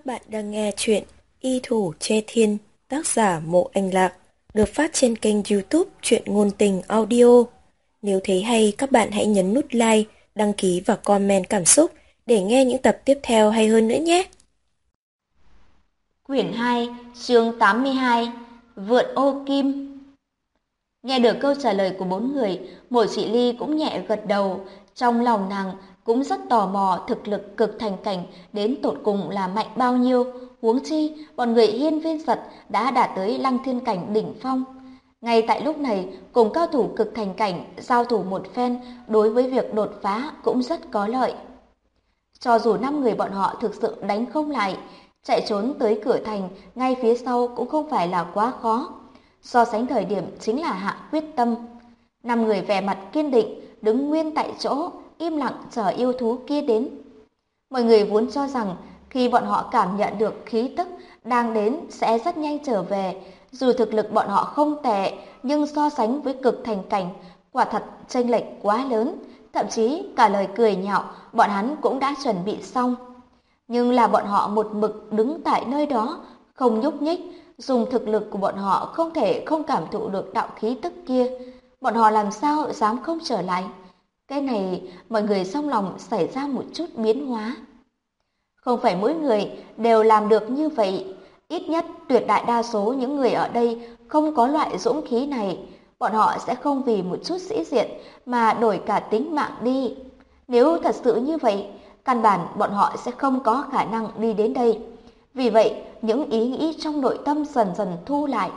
bạn đang nghe chuyện Y Thủ Che Thiên, tác giả Mộ Anh Lạc, được phát trên kênh YouTube Truyện Ngôn Tình Audio. Nếu thấy hay, các bạn hãy nhấn nút like, đăng ký và comment cảm xúc để nghe những tập tiếp theo hay hơn nữa nhé. Quyển 2, chương 82, Vượn ô kim. Nghe được câu trả lời của bốn người, Mộ Chỉ Ly cũng nhẹ gật đầu. Trong lòng nàng cũng rất tò mò thực lực cực thành cảnh đến tột cùng là mạnh bao nhiêu. Huống chi, bọn người Hiên Viên Giật đã đạt tới Lăng Thiên cảnh đỉnh phong. Ngay tại lúc này, cùng cao thủ cực thành cảnh giao thủ một phen đối với việc đột phá cũng rất có lợi. Cho dù 5 người bọn họ thực sự đánh không lại, chạy trốn tới cửa thành ngay phía sau cũng không phải là quá khó. So sánh thời điểm chính là hạ quyết tâm. 5 người vẻ mặt kiên định, đứng nguyên tại chỗ, im lặng chờ yêu thú kia đến. Mọi người vốn cho rằng khi bọn họ cảm nhận được khí tức đang đến sẽ rất nhanh trở về. Dù thực lực bọn họ không tệ, nhưng so sánh với cực thành cảnh, quả thật chênh lệch quá lớn. Thậm chí cả lời cười nhạo bọn hắn cũng đã chuẩn bị xong. Nhưng là bọn họ một mực đứng tại nơi đó, không nhúc nhích, dùng thực lực của bọn họ không thể không cảm thụ được đạo khí tức kia. Bọn họ làm sao dám không trở lại? Cái này mọi người trong lòng xảy ra một chút biến hóa. Không phải mỗi người đều làm được như vậy. Ít nhất tuyệt đại đa số những người ở đây không có loại dũng khí này. Bọn họ sẽ không vì một chút sĩ diện mà đổi cả tính mạng đi. Nếu thật sự như vậy, căn bản bọn họ sẽ không có khả năng đi đến đây. Vì vậy, những ý nghĩ trong nội tâm dần dần thu lại.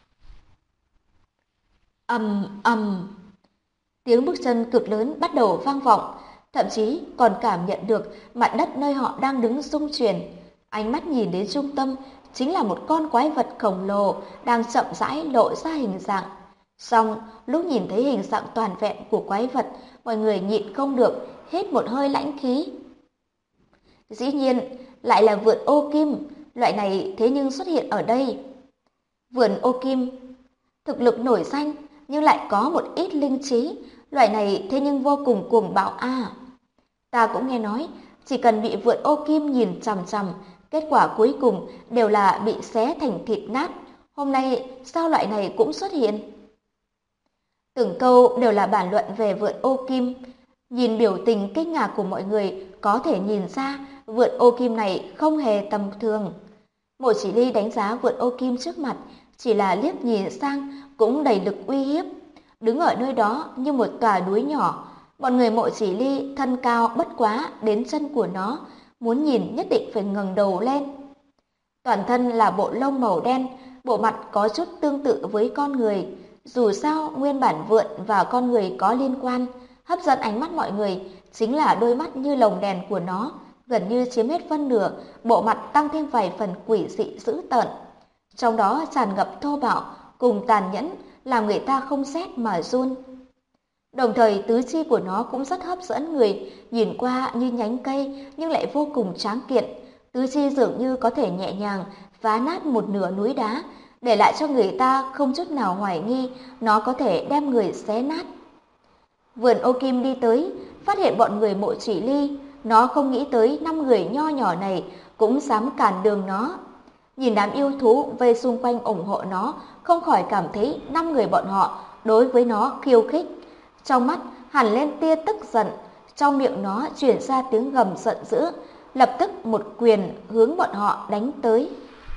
Ầm ầm, tiếng bước chân cực lớn bắt đầu vang vọng, thậm chí còn cảm nhận được mặt đất nơi họ đang đứng rung chuyển. Ánh mắt nhìn đến trung tâm chính là một con quái vật khổng lồ đang chậm rãi lộ ra hình dạng. Song lúc nhìn thấy hình dạng toàn vẹn của quái vật, mọi người nhịn không được hít một hơi lãnh khí. Dĩ nhiên lại là vượn ô kim, loại này thế nhưng xuất hiện ở đây. Vượn ô kim thực lực nổi danh nhưng lại có một ít linh trí, loại này thế nhưng vô cùng cuồng bạo a. Ta cũng nghe nói, chỉ cần bị vượn ô kim nhìn chằm chằm, kết quả cuối cùng đều là bị xé thành thịt nát. Hôm nay sao loại này cũng xuất hiện? Từng câu đều là bàn luận về vượn ô kim. Nhìn biểu tình kinh ngạc của mọi người, có thể nhìn ra vượn ô kim này không hề tầm thường. Mộ Chỉ Ly đánh giá vượn ô kim trước mặt, chỉ là liếc nhìn sang cũng đầy lực uy hiếp. Đứng ở nơi đó như một tòa núi nhỏ, bọn người Mộ Chỉ Ly thân cao bất quá đến chân của nó, muốn nhìn nhất định phải ngẩng đầu lên. Toàn thân là bộ lông màu đen, bộ mặt có chút tương tự với con người. Dù sao, nguyên bản vượn và con người có liên quan, hấp dẫn ánh mắt mọi người chính là đôi mắt như lồng đèn của nó, gần như chiếm hết phân nửa, bộ mặt tăng thêm vài phần quỷ dị dữ tợn. Trong đó tràn ngập thô bạo cùng tàn nhẫn, làm người ta không rét mà run. Đồng thời tứ chi của nó cũng rất hấp dẫn người, nhìn qua như nhánh cây nhưng lại vô cùng tráng kiện. Tứ chi dường như có thể nhẹ nhàng phá nát một nửa núi đá, để lại cho người ta không chút nào hoài nghi nó có thể đem người xé nát. Vườn ô kim đi tới, phát hiện bọn người Mộ Chỉ Ly, nó không nghĩ tới 5 người nho nhỏ này cũng dám cản đường nó. Nhìn đám yêu thú vây xung quanh ủng hộ nó, không khỏi cảm thấy 5 người bọn họ đối với nó khiêu khích. Trong mắt hằn lên tia tức giận, trong miệng nó truyền ra tiếng gầm giận dữ, lập tức một quyền hướng bọn họ đánh tới.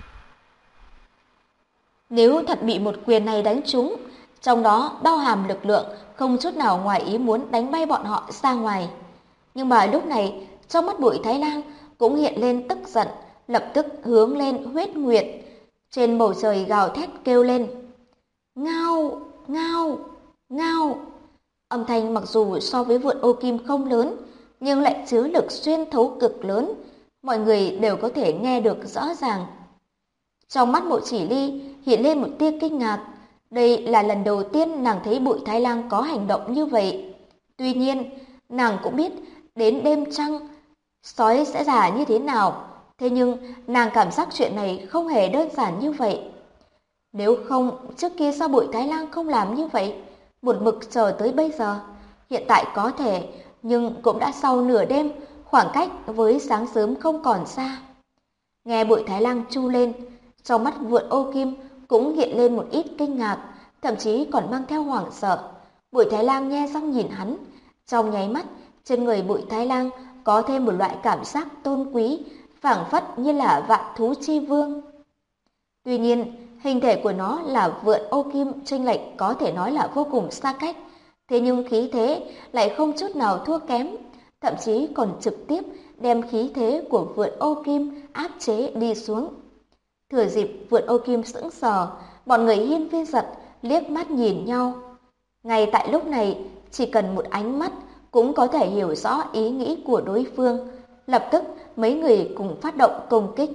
Nếu thật bị một quyền này đánh trúng, trong đó bao hàm lực lượng không chút nào ngoài ý muốn đánh bay bọn họ ra ngoài. Nhưng mà lúc này, trong mắt Bụi Thái Lang cũng hiện lên tức giận, lập tức hướng lên huyết nguyệt. Trên bầu trời gào thét kêu lên. Ngao, ngao, ngao. Âm thanh mặc dù so với vượn ô kim không lớn, nhưng lại chứa lực xuyên thấu cực lớn. Mọi người đều có thể nghe được rõ ràng. Trong mắt Mộ Chỉ Ly hiện lên một tia kinh ngạc. Đây là lần đầu tiên nàng thấy Bụi Thái Lang có hành động như vậy. Tuy nhiên, nàng cũng biết đến đêm trăng, sói sẽ già như thế nào. Thế nhưng, nàng cảm giác chuyện này không hề đơn giản như vậy. Nếu không, trước kia sao Bụi Thái Lang không làm như vậy? Một mực chờ tới bây giờ. Hiện tại có thể, nhưng cũng đã sau nửa đêm, khoảng cách với sáng sớm không còn xa. Nghe Bụi Thái Lang chu lên, trong mắt Vượn Ô Kim cũng hiện lên một ít kinh ngạc, thậm chí còn mang theo hoảng sợ. Bụi Thái Lang nghe xong nhìn hắn, trong nháy mắt, trên người Bụi Thái Lang có thêm một loại cảm giác tôn quý, phảng phất như là vạn thú chi vương. Tuy nhiên, hình thể của nó là Vượn Ô Kim chênh lệch có thể nói là vô cùng xa cách, thế nhưng khí thế lại không chút nào thua kém, thậm chí còn trực tiếp đem khí thế của Vượn Ô Kim áp chế đi xuống. Thừa dịp Vượn Ô Kim sững sờ, bọn người Hiên Viên Giật liếc mắt nhìn nhau. Ngay tại lúc này, chỉ cần một ánh mắt cũng có thể hiểu rõ ý nghĩ của đối phương. Lập tức, mấy người cùng phát động công kích.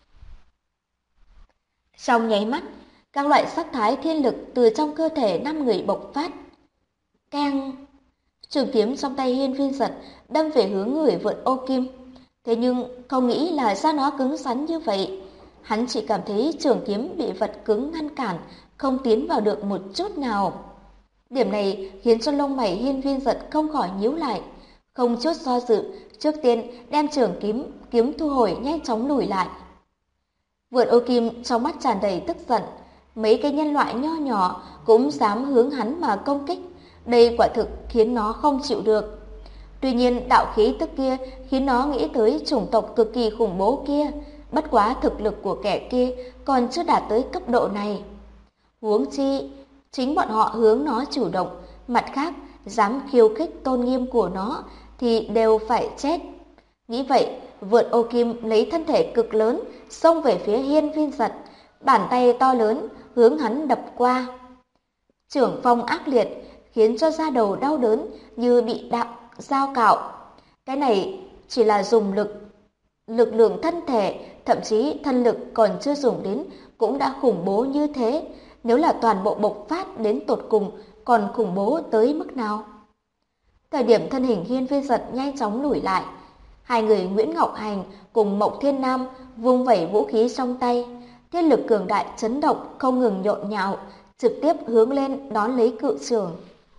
Trong nháy mắt, các loại sắc thái thiên lực từ trong cơ thể 5 người bộc phát. Keng! Trường kiếm trong tay Hiên Viên Giật đâm về hướng người Vượn Ô Kim. Thế nhưng không nghĩ là da nó cứng rắn như vậy. Hắn chỉ cảm thấy trường kiếm bị vật cứng ngăn cản, không tiến vào được một chút nào. Điểm này khiến cho lông mày Hiên Viên Giật không khỏi nhíu lại. Không chút do dự, trước tiên đem trường kiếm thu hồi, nhanh chóng lùi lại. Vượn Ô Kim trong mắt tràn đầy tức giận, mấy cái nhân loại nho nhỏ cũng dám hướng hắn mà công kích, đây quả thực khiến nó không chịu được. Tuy nhiên đạo khí tức kia khiến nó nghĩ tới chủng tộc cực kỳ khủng bố kia, bất quá thực lực của kẻ kia còn chưa đạt tới cấp độ này. Huống chi, chính bọn họ hướng nó chủ động, mặt khác dám khiêu khích tôn nghiêm của nó thì đều phải chết. Nghĩ vậy, Vượn Ô Kim lấy thân thể cực lớn xông về phía Hiên Viên Giật, bàn tay to lớn hướng hắn đập qua. Chưởng phong ác liệt khiến cho da đầu đau đớn như bị dao cạo. Cái này chỉ là dùng lực lượng thân thể, thậm chí thân lực còn chưa dùng đến cũng đã khủng bố như thế, nếu là toàn bộ bộc phát đến tột cùng còn khủng bố tới mức nào. Thời điểm thân hình Hiên Viên Giật nhanh chóng lùi lại, hai người Nguyễn Ngọc Hành cùng Mộc Thiên Nam vung vẩy vũ khí trong tay, thiên lực cường đại chấn động không ngừng nhộn nhạo, trực tiếp hướng lên đón lấy cự chưởng.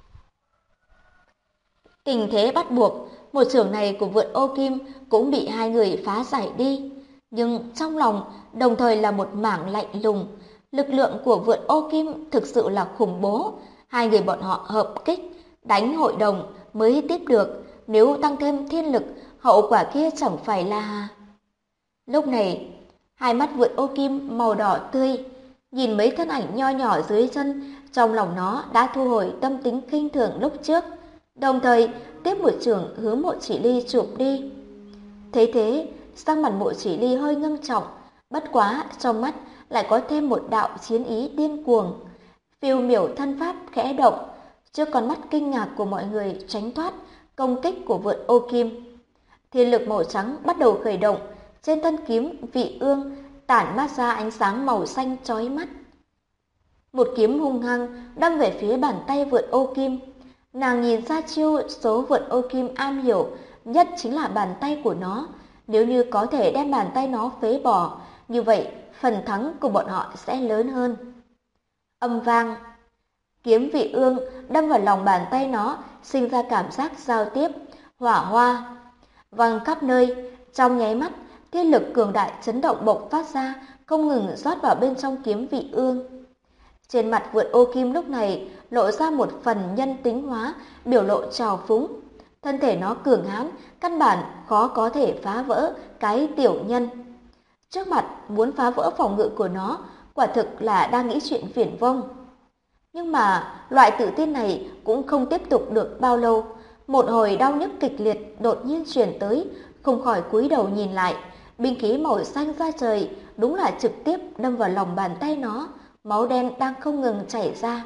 Tình thế bắt buộc, một chưởng này của Vượn Ô Kim cũng bị hai người phá giải đi, nhưng trong lòng đồng thời là một mảng lạnh lùng. Lực lượng của Vượn Ô Kim thực sự là khủng bố, hai người bọn họ hợp kích, đánh hội đồng mới tiếp được, nếu tăng thêm thiên lực, hậu quả kia chẳng phải là... Lúc này, hai mắt Vượn Ô Kim màu đỏ tươi, nhìn mấy thân ảnh nho nhỏ dưới chân, trong lòng nó đã thu hồi tâm tính khinh thường lúc trước, đồng thời tiếp một chưởng hướng Mộ Chỉ Ly chụp đi. Thấy thế, sắc mặt Mộ Chỉ Ly hơi ngưng trọng, bất quá trong mắt lại có thêm một đạo chiến ý điên cuồng. Phiêu miểu thân pháp khẽ động, trước con mắt kinh ngạc của mọi người tránh thoát công kích của Vượn Ô Kim. Thiên lực màu trắng bắt đầu khởi động, trên thân kiếm Vị Ương tản mát ra ánh sáng màu xanh chói mắt. Một kiếm hung hăng đâm về phía bàn tay Vượn Ô Kim. Nàng nhìn ra chiêu số Vượn Ô Kim am hiểu nhất chính là bàn tay của nó. Nếu như có thể đem bàn tay nó phế bỏ, như vậy phần thắng của bọn họ sẽ lớn hơn. Âm vang, kiếm Vị Ương đâm vào lòng bàn tay nó, sinh ra cảm giác giao tiếp, hỏa hoa văng khắp nơi. Trong nháy mắt, thiên lực cường đại chấn động bộc phát ra, không ngừng rót vào bên trong kiếm Vị Ương. Trên mặt Vượn Ô Kim lúc này lộ ra một phần nhân tính hóa, biểu lộ trào phúng. Thân thể nó cường hãn, căn bản khó có thể phá vỡ cái tiểu nhân. Trước mặt muốn phá vỡ phòng ngự của nó, quả thực là đang nghĩ chuyện viển vông. Nhưng mà loại tự tin này cũng không tiếp tục được bao lâu. Một hồi đau nhức kịch liệt đột nhiên truyền tới, không khỏi cúi đầu nhìn lại. Binh khí màu xanh ra trời đúng là trực tiếp đâm vào lòng bàn tay nó, máu đen đang không ngừng chảy ra.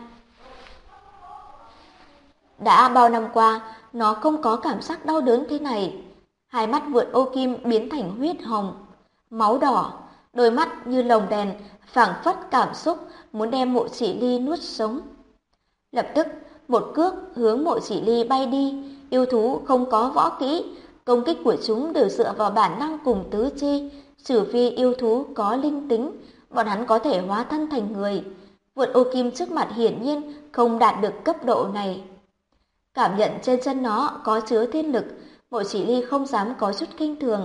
Đã bao năm qua, nó không có cảm giác đau đớn thế này. Hai mắt Vượn Ô Kim biến thành huyết hồng, máu đỏ, đôi mắt như lồng đèn, phảng phất cảm xúc muốn đem Mộ Chỉ Ly nuốt sống. Lập tức, một cước hướng Mộ Chỉ Ly bay đi. Yêu thú không có võ kỹ, công kích của chúng đều dựa vào bản năng cùng tứ chi, trừ phi yêu thú có linh tính, bọn hắn có thể hóa thân thành người. Vượn Ô Kim trước mặt hiển nhiên không đạt được cấp độ này. Cảm nhận trên chân nó có chứa thiên lực, Mộ Chỉ Ly không dám có chút kinh thường.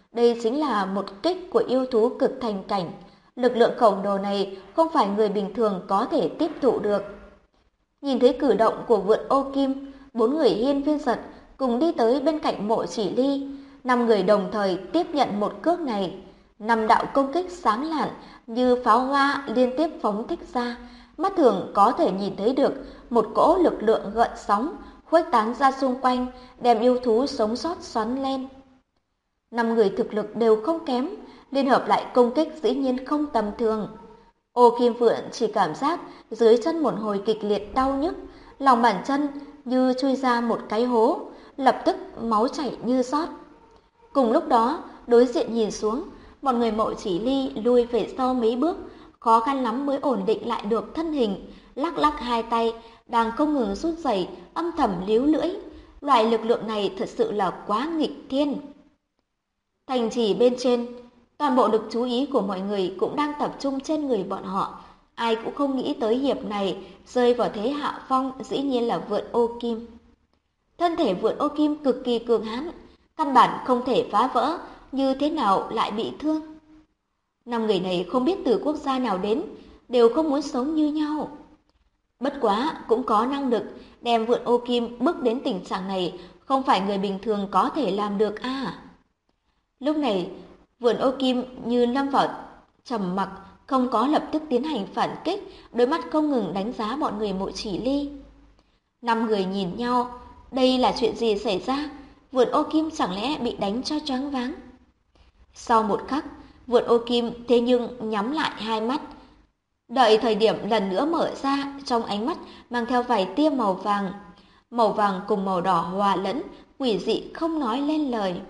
Đây chính là một kích của yêu thú cực thành cảnh. Lực lượng khổng lồ này không phải người bình thường có thể tiếp thụ được. Nhìn thấy cử động của vượn ô kim, 4 người hiên viên giật cùng đi tới bên cạnh Mộ Chỉ Ly. 5 người đồng thời tiếp nhận một cước này. 5 đạo công kích sáng lạn như pháo hoa liên tiếp phóng thích ra. Mắt thường có thể nhìn thấy được một cỗ lực lượng gợn sóng khuếch tán ra xung quanh, đem yêu thú sống sót xoắn lên. 5 người thực lực đều không kém, liên hợp lại công kích dĩ nhiên không tầm thường. Ô Kim Vượn chỉ cảm giác dưới chân một hồi kịch liệt đau nhức, lòng bàn chân như chui ra một cái hố, lập tức máu chảy như rót. Cùng lúc đó, đối diện nhìn xuống, một người Mộ Chỉ Ly lui về sau mấy bước, khó khăn lắm mới ổn định lại được thân hình, lắc lắc hai tay, đang không ngừng run rẩy, âm thầm líu lưỡi. Loại lực lượng này thật sự là quá nghịch thiên. Thành trì bên trên, toàn bộ lực chú ý của mọi người cũng đang tập trung trên người bọn họ. Ai cũng không nghĩ tới hiệp này rơi vào thế hạ phong, dĩ nhiên là vượn ô kim. Thân thể vượn ô kim cực kỳ cường hãn, căn bản không thể phá vỡ, như thế nào lại bị thương. 5 người này không biết từ quốc gia nào đến, đều không muốn sống như nhau. Bất quá cũng có năng lực đem vượn ô kim bước đến tình trạng này, không phải người bình thường có thể làm được à. Lúc này, vượn ô kim như lâm vào trầm mặc, không có lập tức tiến hành phản kích, đôi mắt không ngừng đánh giá bọn người Mộ Chỉ Ly. 5 người nhìn nhau, đây là chuyện gì xảy ra? Vượn ô kim chẳng lẽ bị đánh cho choáng váng? Sau một khắc, vượn ô kim thế nhưng nhắm lại hai mắt. Đợi thời điểm lần nữa mở ra, trong ánh mắt mang theo vài tia màu vàng. Màu vàng cùng màu đỏ hòa lẫn, quỷ dị không nói lên lời.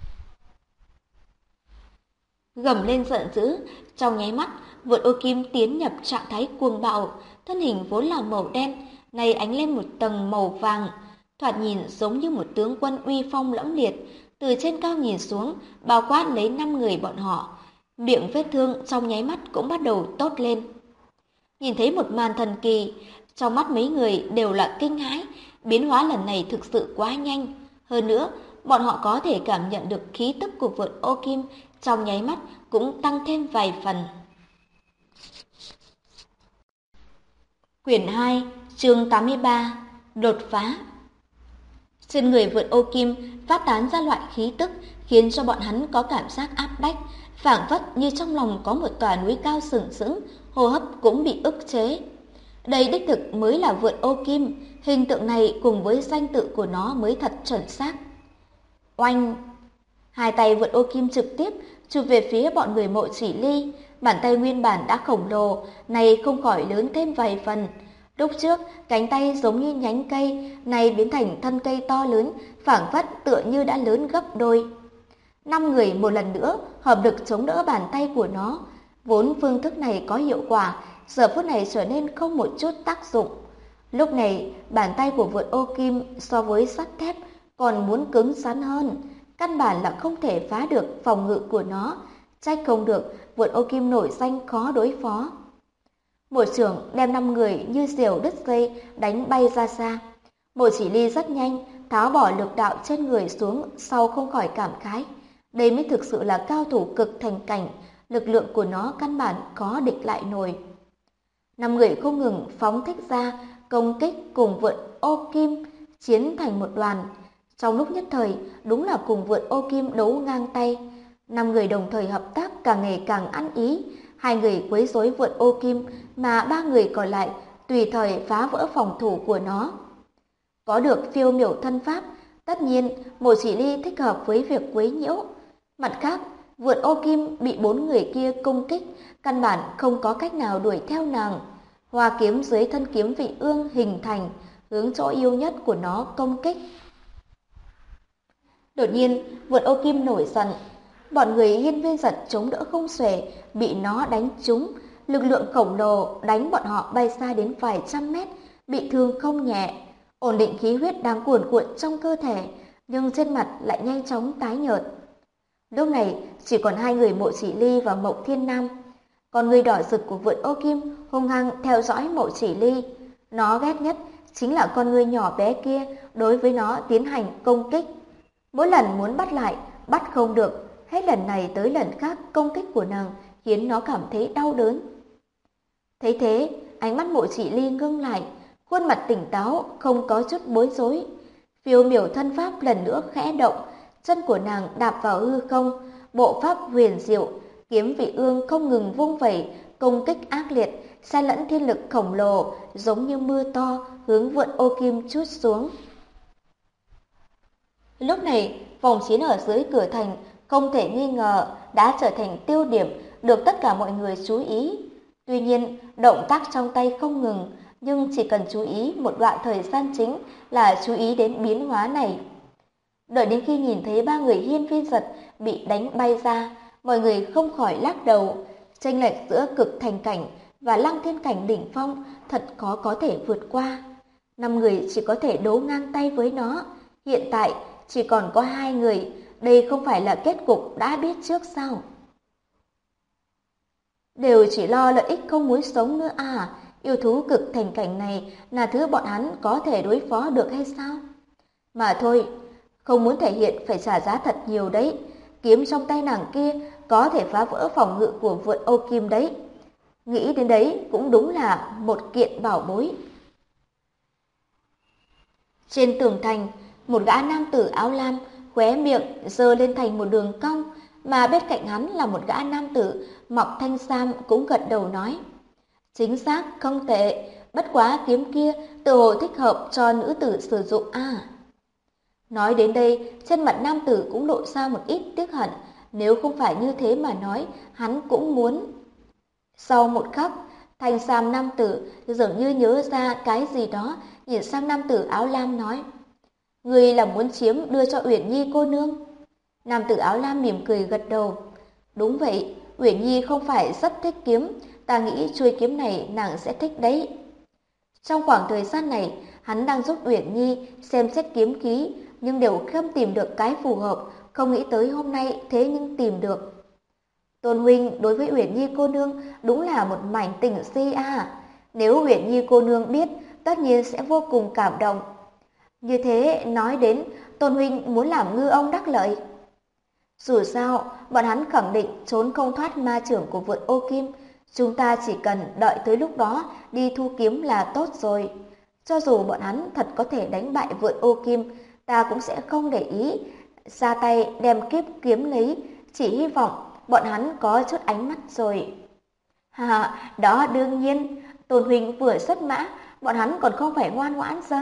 Gầm lên giận dữ, trong nháy mắt, vượn ô kim tiến nhập trạng thái cuồng bạo, thân hình vốn là màu đen, nay ánh lên một tầng màu vàng, thoạt nhìn giống như một tướng quân uy phong lẫm liệt, từ trên cao nhìn xuống, bao quát lấy 5 người bọn họ. Miệng vết thương trong nháy mắt cũng bắt đầu tốt lên. Nhìn thấy một màn thần kỳ, trong mắt mấy người đều là kinh hãi, biến hóa lần này thực sự quá nhanh. Hơn nữa, bọn họ có thể cảm nhận được khí tức của vượn ô kim trong nháy mắt cũng tăng thêm vài phần. Quyển 2, chương 83, đột phá. Trên người vượn ô kim phát tán ra loại khí tức khiến cho bọn hắn có cảm giác áp bách, phảng phất như trong lòng có một tòa núi cao sừng sững, hô hấp cũng bị ức chế. Đây đích thực mới là vượn ô kim, hình tượng này cùng với danh tự của nó mới thật chuẩn xác. Oanh! Hai tay vượn ô kim trực tiếp chụp về phía bọn người Mộ Chỉ Ly, bàn tay nguyên bản đã khổng lồ, này không khỏi lớn thêm vài phần. Lúc trước, cánh tay giống như nhánh cây, này biến thành thân cây to lớn, phảng phất tựa như đã lớn gấp đôi. 5 người một lần nữa hợp lực chống đỡ bàn tay của nó. Vốn phương thức này có hiệu quả, giờ phút này trở nên không một chút tác dụng. Lúc này, bàn tay của vượn ô kim so với sắt thép còn muốn cứng rắn hơn, căn bản là không thể phá được phòng ngự của nó. Trách không được vượn ô kim nổi danh khó đối phó. Một chưởng đem 5 người như diều đứt dây đánh bay ra xa. Mộ Chỉ Ly rất nhanh tháo bỏ lực đạo trên người xuống, sau không khỏi cảm khái. Đây mới thực sự là cao thủ cực thành cảnh, lực lượng của nó căn bản có địch lại nổi. 5 người không ngừng phóng thích ra công kích cùng vượn ô kim chiến thành một đoàn. Trong lúc nhất thời, đúng là cùng vượn ô kim đấu ngang tay. 5 người đồng thời hợp tác càng ngày càng ăn ý. 2 người quấy rối vượn ô kim, mà 3 người còn lại tùy thời phá vỡ phòng thủ của nó. Có được phiêu miểu thân pháp, tất nhiên Mộ Chỉ Ly thích hợp với việc quấy nhiễu. Mặt khác, vượn ô kim bị 4 người kia công kích, căn bản không có cách nào đuổi theo nàng. Hoa kiếm dưới thân kiếm vị ương hình thành, hướng chỗ yêu nhất của nó công kích. Đột nhiên, vượn ô kim nổi giận. Bọn người hiên viên giật chống đỡ không xuể, bị nó đánh trúng. Lực lượng khổng lồ đánh bọn họ bay xa đến vài trăm mét, bị thương không nhẹ. Ổn định khí huyết đang cuồn cuộn trong cơ thể, nhưng trên mặt lại nhanh chóng tái nhợt. Lúc này, chỉ còn 2 người Mộ Chỉ Ly và Mộng Thiên Nam. Còn người đỏ rực của vượn ô kim hung hăng theo dõi Mộ Chỉ Ly. Nó ghét nhất chính là con người nhỏ bé kia đối với nó tiến hành công kích. Mỗi lần muốn bắt lại, bắt không được, hết lần này tới lần khác công kích của nàng khiến nó cảm thấy đau đớn. Thấy thế, ánh mắt Mộ Chỉ Ly ngưng lại, khuôn mặt tỉnh táo, không có chút bối rối. Phiêu miểu thân pháp lần nữa khẽ động, chân của nàng đạp vào hư không, bộ pháp huyền diệu, kiếm vị ương không ngừng vung vẩy, công kích ác liệt, xen lẫn thiên lực khổng lồ, giống như mưa to hướng Vượn Ô Kim trút xuống. Lúc này, vòng chiến ở dưới cửa thành không thể nghi ngờ đã trở thành tiêu điểm được tất cả mọi người chú ý. Tuy nhiên, động tác trong tay không ngừng, nhưng chỉ cần chú ý một đoạn thời gian chính là chú ý đến biến hóa này. Đợi đến khi nhìn thấy ba người Hiên Viên Giật bị đánh bay ra, mọi người không khỏi lắc đầu. Chênh lệch giữa cực thành cảnh và lăng thiên cảnh đỉnh phong thật khó có thể vượt qua. 5 người chỉ có thể đấu ngang tay với nó. Hiện tại chỉ còn có 2 người, đây không phải là kết cục đã biết trước sao? Đều chỉ lo lợi ích không muốn sống nữa à? Yêu thú cực thành cảnh này là thứ bọn hắn có thể đối phó được hay sao? Mà thôi, không muốn thể hiện phải trả giá thật nhiều đấy. Kiếm trong tay nàng kia có thể phá vỡ phòng ngự của Vượn Ô Kim đấy. Nghĩ đến đấy cũng đúng là một kiện bảo bối. Trên tường thành, một gã nam tử áo lam khóe miệng giơ lên thành một đường cong, mà bên cạnh hắn là một gã nam tử mặc thanh sam cũng gật đầu nói: chính xác, không tệ, bất quá kiếm kia tự hồ thích hợp cho nữ tử sử dụng à. Nói đến đây, trên mặt nam tử cũng lộ ra một ít tiếc hận, nếu không phải như thế mà nói, hắn cũng muốn. Sau một khắc, thanh sam nam tử dường như nhớ ra cái gì đó, nhìn sang nam tử áo lam nói: người là muốn chiếm đưa cho Uyển Nhi cô nương? Nam tử áo lam mỉm cười gật đầu. Đúng vậy, Uyển Nhi không phải rất thích kiếm, ta nghĩ chuôi kiếm này nàng sẽ thích đấy. Trong khoảng thời gian này, hắn đang giúp Uyển Nhi xem xét kiếm khí, nhưng đều không tìm được cái phù hợp, không nghĩ tới hôm nay thế nhưng tìm được. Tôn huynh đối với Uyển Nhi cô nương đúng là một mảnh tình si à. Nếu Uyển Nhi cô nương biết, tất nhiên sẽ vô cùng cảm động. Như thế nói đến, Tôn huynh muốn làm ngư ông đắc lợi. Dù sao, bọn hắn khẳng định trốn không thoát ma chưởng của Vượn Ô Kim. Chúng ta chỉ cần đợi tới lúc đó đi thu kiếm là tốt rồi. Cho dù bọn hắn thật có thể đánh bại Vượn Ô Kim, ta cũng sẽ không để ý ra tay đem kiếp kiếm lấy, chỉ hy vọng bọn hắn có chút ánh mắt rồi. Đó đương nhiên, Tôn huynh vừa xuất mã, bọn hắn còn không phải ngoan ngoãn sao?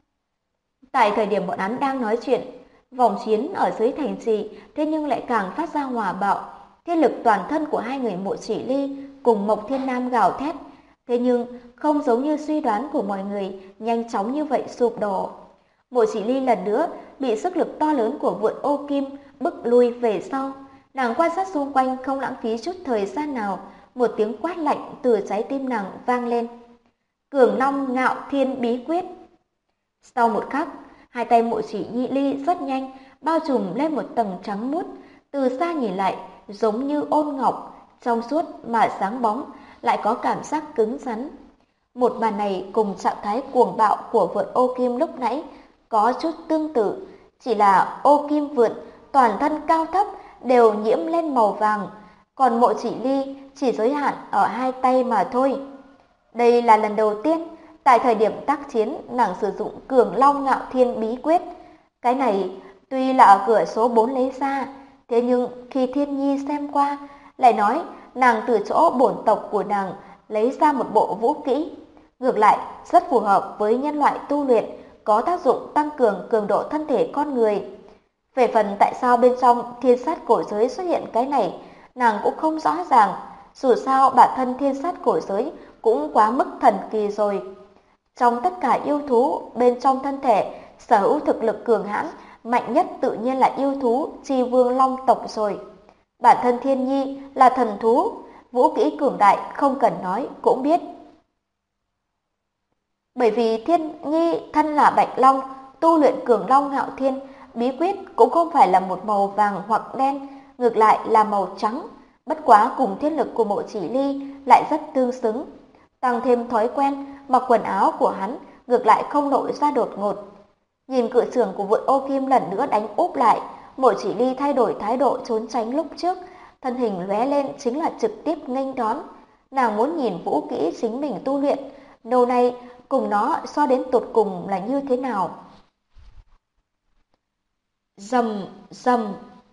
Tại thời điểm bọn hắn đang nói chuyện, vòng chiến ở dưới thành trì thế nhưng lại càng phát ra hỏa bạo. Thiên lực toàn thân của hai người Mộ Chỉ Ly cùng Mộc Thiên Nam gào thét, thế nhưng không giống như suy đoán của mọi người nhanh chóng như vậy sụp đổ. Mộ Chỉ Ly lần nữa bị sức lực to lớn của Vượn Ô Kim bức lui về sau. Nàng quan sát xung quanh không lãng phí chút thời gian nào, một tiếng quát lạnh từ trái tim nàng vang lên: Cường Long Ngạo Thiên Bí Quyết. Sau một khắc, hai tay Mộ Chỉ Ly rất nhanh bao trùm lên một tầng trắng muốt, từ xa nhìn lại giống như ôn ngọc, trong suốt mà sáng bóng, lại có cảm giác cứng rắn. Một màn này cùng trạng thái cuồng bạo của Vượn Ô Kim lúc nãy có chút tương tự, chỉ là Ô Kim Vượn toàn thân cao thấp đều nhiễm lên màu vàng, còn Mộ Chỉ Ly chỉ giới hạn ở hai tay mà thôi. Đây là lần đầu tiên tại thời điểm tác chiến nàng sử dụng Cường Long Ngạo Thiên Bí Quyết. Cái này tuy là ở cửa số 4 lấy ra, thế nhưng khi Thiên Nhi xem qua, lại nói nàng từ chỗ bổn tộc của nàng lấy ra một bộ vũ kỹ. Ngược lại, rất phù hợp với nhân loại tu luyện, có tác dụng tăng cường cường độ thân thể con người. Về phần tại sao bên trong thiên sát cổ giới xuất hiện cái này, nàng cũng không rõ ràng. Dù sao bản thân thiên sát cổ giới cũng quá mức thần kỳ rồi. Trong tất cả yêu thú, bên trong thân thể sở hữu thực lực cường hãn, mạnh nhất tự nhiên là yêu thú Chi Vương Long tộc rồi. Bản thân Thiên Nhi là thần thú, vũ kỹ cường đại không cần nói cũng biết. Bởi vì Thiên Nhi thân là Bạch Long, tu luyện Cường Long Ngạo Thiên bí quyết cũng không phải là một màu vàng hoặc đen, ngược lại là màu trắng. Bất quá cùng thiên lực của Mộ Chỉ Ly lại rất tương xứng. Tăng thêm thói quen, mặc quần áo của hắn ngược lại không lộ ra đột ngột. Nhìn cự trưởng của Vượn Ô Kim lần nữa đánh úp lại, Mộ Chỉ Ly thay đổi thái độ trốn tránh lúc trước, thân hình lóe lên chính là trực tiếp nghênh đón. Nàng muốn nhìn vũ kỹ chính mình tu luyện, đầu này cùng nó so đến tột cùng là như thế nào. Rầm rầm,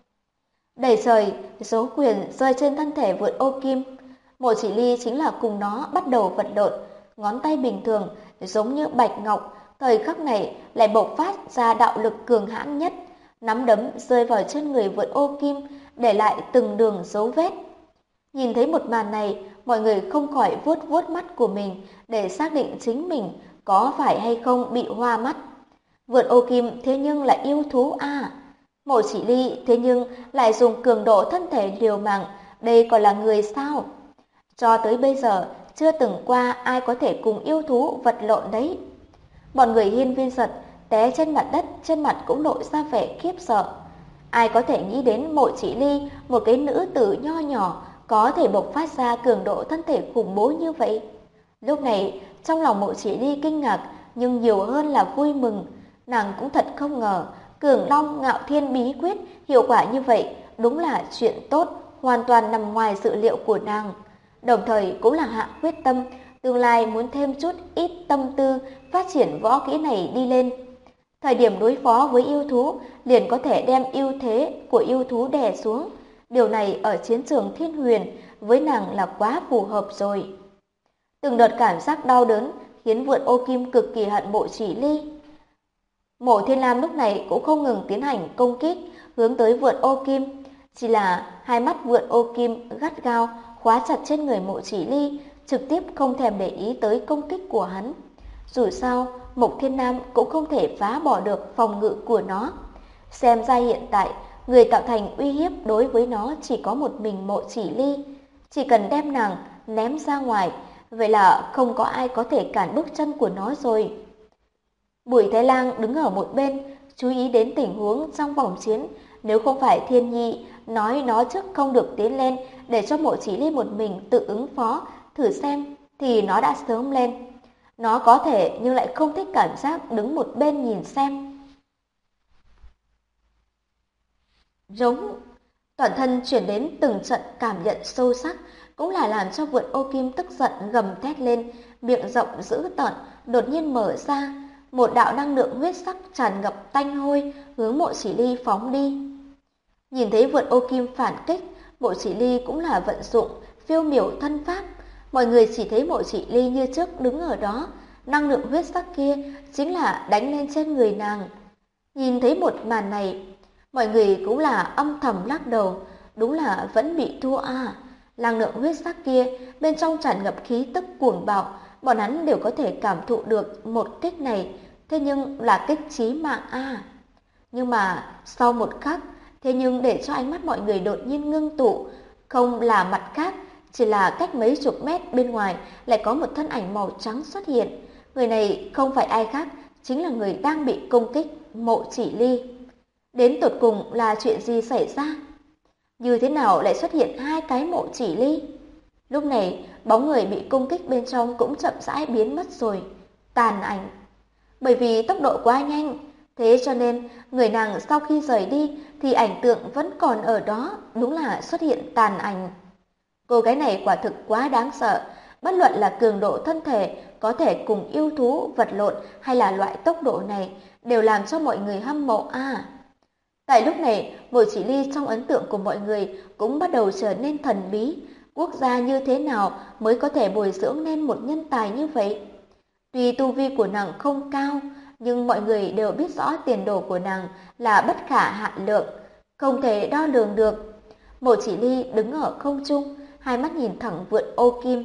đầy trời dấu quyền rơi trên thân thể Vượn Ô Kim. Mộ Chỉ Ly chính là cùng nó bắt đầu vật lộn, ngón tay bình thường giống như bạch ngọc, thời khắc này lại bộc phát ra đạo lực cường hãn nhất, nắm đấm rơi vào trên người Vượn Ô Kim, để lại từng đường dấu vết. Nhìn thấy một màn này, mọi người không khỏi vuốt vuốt mắt của mình để xác định chính mình có phải hay không bị hoa mắt. Vượn Ô Kim thế nhưng là yêu thú à? Mộ Chỉ Ly thế nhưng lại dùng cường độ thân thể liều mạng, đây còn là người sao? Cho tới bây giờ, chưa từng qua ai có thể cùng yêu thú vật lộn đấy. Bọn người Hiên Viên Giật té trên mặt đất, trên mặt cũng lộ ra vẻ khiếp sợ. Ai có thể nghĩ đến Mộ Chỉ Ly, một cái nữ tử nho nhỏ, có thể bộc phát ra cường độ thân thể khủng bố như vậy? Lúc này, trong lòng Mộ Chỉ Ly kinh ngạc, nhưng nhiều hơn là vui mừng. Nàng cũng thật không ngờ, Cường Long Ngạo Thiên Bí Quyết hiệu quả như vậy, đúng là chuyện tốt, hoàn toàn nằm ngoài dự liệu của nàng. Đồng thời cũng là hạ quyết tâm, tương lai muốn thêm chút ít tâm tư phát triển võ kỹ này đi lên. Thời điểm đối phó với yêu thú, liền có thể đem ưu thế của yêu thú đè xuống. Điều này ở chiến trường Thiên Huyền với nàng là quá phù hợp rồi. Từng đợt cảm giác đau đớn khiến Vượn Ô Kim cực kỳ hận Mộ Chỉ Ly. Mộ Thiên Lam lúc này cũng không ngừng tiến hành công kích hướng tới Vượn Ô Kim, chỉ là hai mắt Vượn Ô Kim gắt gao khóa chặt trên người Mộ Chỉ Ly, trực tiếp không thèm để ý tới công kích của hắn. Dù sao, Mộc Thiên Nam cũng không thể phá bỏ được phòng ngự của nó. Xem ra hiện tại, người tạo thành uy hiếp đối với nó chỉ có một mình Mộ Chỉ Ly. Chỉ cần đem nàng ném ra ngoài, vậy là không có ai có thể cản bước chân của nó rồi. Bùi Thái Lang đứng ở một bên, chú ý đến tình huống trong vòng chiến. Nếu không phải Thiên Nhi nói nó trước không được tiến lên để cho Mộ Chỉ Ly một mình tự ứng phó, thử xem, thì nó đã sớm lên. Nó có thể nhưng lại không thích cảm giác đứng một bên nhìn xem. Rống, toàn thân chuyển đến từng trận cảm nhận sâu sắc, cũng là làm cho Vượn Ô Kim tức giận gầm thét lên, miệng rộng dữ tợn đột nhiên mở ra, một đạo năng lượng huyết sắc tràn ngập tanh hôi hướng Mộ Chỉ Ly phóng đi. Nhìn thấy Vượn Ô Kim phản kích, Mộ Chỉ Ly cũng là vận dụng phiêu miểu thân pháp. Mọi người chỉ thấy Mộ Chỉ Ly như trước đứng ở đó, năng lượng huyết sắc kia chính là đánh lên trên người nàng. Nhìn thấy một màn này, mọi người cũng là âm thầm lắc đầu, đúng là vẫn bị thua à. Năng lượng huyết sắc kia bên trong tràn ngập khí tức cuồng bạo, bọn hắn đều có thể cảm thụ được một kích này, thế nhưng là kích chí mạng à. Nhưng mà sau một khắc, thế nhưng để cho ánh mắt mọi người đột nhiên ngưng tụ, không là mặt khác, chỉ là cách mấy chục mét bên ngoài lại có một thân ảnh màu trắng xuất hiện. Người này không phải ai khác, chính là người đang bị công kích, Mộ Chỉ Ly. Đến tột cùng là chuyện gì xảy ra? Như thế nào lại xuất hiện hai cái Mộ Chỉ Ly? Lúc này, bóng người bị công kích bên trong cũng chậm rãi biến mất rồi, tàn ảnh. Bởi vì tốc độ quá nhanh, thế cho nên người nàng sau khi rời đi thì ảnh tượng vẫn còn ở đó, đúng là xuất hiện tàn ảnh. Cô gái này quả thực quá đáng sợ, bất luận là cường độ thân thể có thể cùng yêu thú vật lộn hay là loại tốc độ này đều làm cho mọi người hâm mộ à. Tại lúc này, Mộ Chỉ Ly trong ấn tượng của mọi người cũng bắt đầu trở nên thần bí. Quốc gia như thế nào mới có thể bồi dưỡng nên một nhân tài như vậy? Tuy tu vi của nàng không cao, nhưng mọi người đều biết rõ tiền đồ của nàng là bất khả hạn lượng, không thể đo lường được. Mộ Chỉ Ly đứng ở không trung, hai mắt nhìn thẳng Vượn Ô Kim.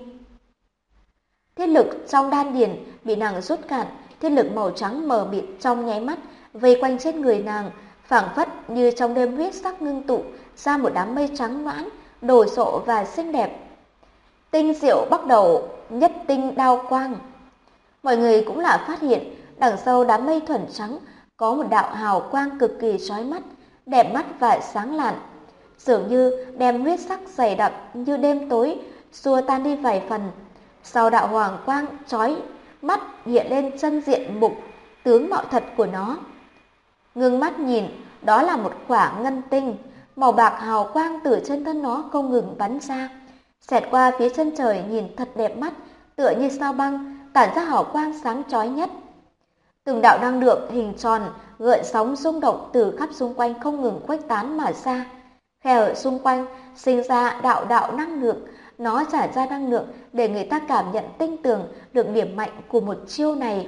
Thiết lực trong đan điền bị nàng rút cạn, thiết lực màu trắng mờ mịt trong nháy mắt vây quanh trên người nàng, phảng phất như trong đêm huyết sắc ngưng tụ ra một đám mây trắng loãng, đồ sộ và xinh đẹp. Tinh diệu bắt đầu, nhất tinh đao quang. Mọi người cũng là phát hiện đằng sau đám mây thuần trắng có một đạo hào quang cực kỳ chói mắt, đẹp mắt và sáng lạn, dường như đem huyết sắc dày đặc như đêm tối xua tan đi vài phần. Sau đạo hoàng quang chói mắt hiện lên chân diện mục tướng mạo thật của nó. Ngưng mắt nhìn, đó là một quả ngân tinh. Màu bạc hào quang từ trên thân nó không ngừng bắn ra, xẹt qua phía chân trời nhìn thật đẹp mắt, tựa như sao băng, tản ra hào quang sáng chói nhất. Từng đạo năng lượng hình tròn, gợn sóng rung động từ khắp xung quanh không ngừng khuếch tán mà ra. Khe ở xung quanh sinh ra đạo đạo năng lượng, nó trả ra năng lượng để người ta cảm nhận tinh tường được điểm mạnh của một chiêu này.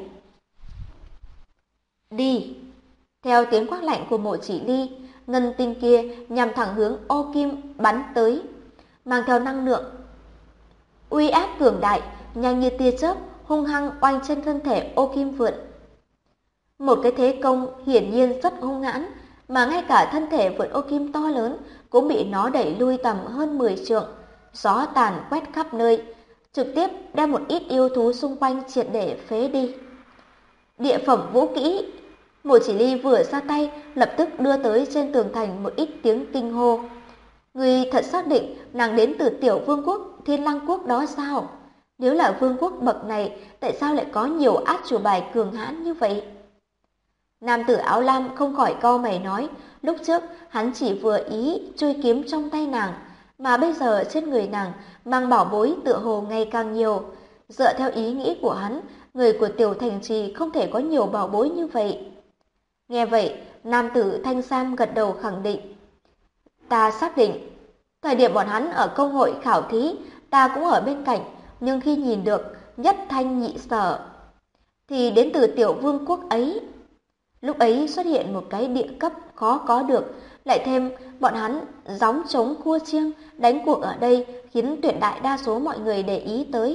Đi! Theo tiếng quát lạnh của Mộ Chỉ Ly, ngân tinh kia nhằm thẳng hướng ô kim bắn tới, mang theo năng lượng uy áp cường đại, nhanh như tia chớp, hung hăng oanh trên thân thể ô kim vượn. Một cái thế công hiển nhiên rất hung hãn, mà ngay cả thân thể vượn ô kim to lớn cũng bị nó đẩy lui tầm hơn 10 trượng. Gió tàn quét khắp nơi, trực tiếp đem một ít yêu thú xung quanh triệt để phế đi. Địa phẩm vũ kỹ! Mộ Chỉ Ly vừa ra tay, lập tức đưa tới trên tường thành một ít tiếng kinh hô. Người thật xác định nàng đến từ tiểu vương quốc Thiên Lăng Quốc đó sao? Nếu là vương quốc bậc này, tại sao lại có nhiều át chủ bài cường hãn như vậy? Nam tử áo lam không khỏi cau mày nói, lúc trước hắn chỉ vừa ý chui kiếm trong tay nàng, mà bây giờ trên người nàng mang bảo bối tựa hồ ngày càng nhiều. Dựa theo ý nghĩ của hắn, người của tiểu thành trì không thể có nhiều bảo bối như vậy. Nghe vậy, nam tử thanh sam gật đầu khẳng định. Ta xác định, thời điểm bọn hắn ở công hội khảo thí, ta cũng ở bên cạnh, nhưng khi nhìn được nhất thanh nhị sở, thì đến từ tiểu vương quốc ấy. Lúc ấy xuất hiện một cái địa cấp khó có được, lại thêm bọn hắn gióng trống khua chiêng, đánh cuộc ở đây khiến tuyệt đại đa số mọi người để ý tới.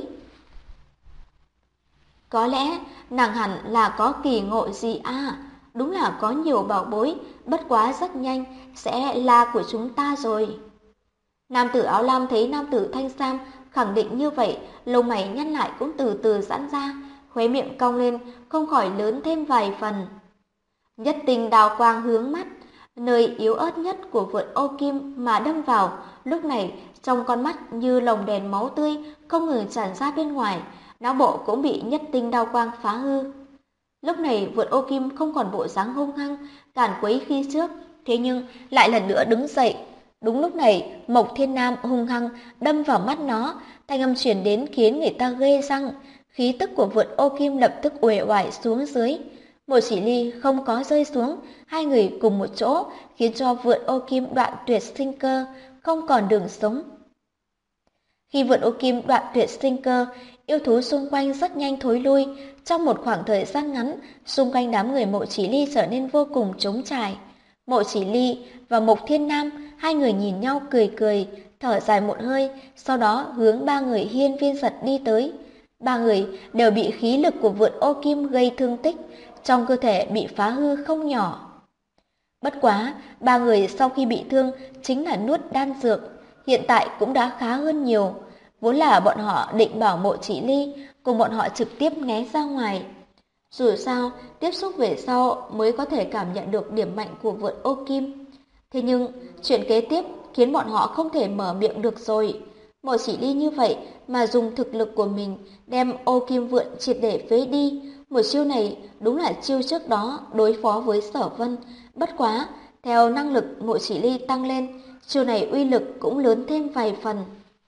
Có lẽ nàng hẳn là có kỳ ngộ gì à? Đúng là có nhiều bảo bối, bất quá rất nhanh sẽ là của chúng ta rồi. Nam tử áo lam thấy nam tử thanh sam khẳng định như vậy, lông mày nhăn lại cũng từ từ giãn ra, khóe miệng cong lên, không khỏi lớn thêm vài phần. Nhất tinh đào quang hướng mắt, nơi yếu ớt nhất của vượn ô kim mà đâm vào, lúc này trong con mắt như lồng đèn máu tươi không ngừng tràn ra bên ngoài, não bộ cũng bị nhất tinh đao quang phá hư. Lúc này vượn ô kim không còn bộ dáng hung hăng, càn quấy khi trước, thế nhưng lại lần nữa đứng dậy. Đúng lúc này, Mộc Thiên Nam hung hăng đâm vào mắt nó, thanh âm truyền đến khiến người ta ghê răng, khí tức của vượn ô kim lập tức uể oải xuống dưới. Mộ Chỉ Ly không có rơi xuống, hai người cùng một chỗ khiến cho vượn ô kim đoạn tuyệt sinh cơ, không còn đường sống. Khi vượn ô kim đoạn tuyệt sinh cơ, yêu thú xung quanh rất nhanh thối lui. Trong một khoảng thời gian ngắn, xung quanh đám người Mộ Chỉ Ly trở nên vô cùng trống trải. Mộ Chỉ Ly và Mộc Thiên Nam, hai người nhìn nhau cười cười, thở dài một hơi, sau đó hướng ba người Hiên Viên Giật đi tới. Ba người đều bị khí lực của vượn ô kim gây thương tích, trong cơ thể bị phá hư không nhỏ. Bất quá, ba người sau khi bị thương chính là nuốt đan dược, hiện tại cũng đã khá hơn nhiều. Vốn là bọn họ định bảo Mộ Chỉ Ly cùng bọn họ trực tiếp né ra ngoài. Dù sao, tiếp xúc về sau mới có thể cảm nhận được điểm mạnh của vượn ô kim. Thế nhưng, chuyện kế tiếp khiến bọn họ không thể mở miệng được rồi. Mộ Chỉ Ly như vậy mà dùng thực lực của mình đem ô kim vượn triệt để phế đi. Một chiêu này đúng là chiêu trước đó đối phó với Sở Vân. Bất quá, theo năng lực Mộ Chỉ Ly tăng lên, chiêu này uy lực cũng lớn thêm vài phần.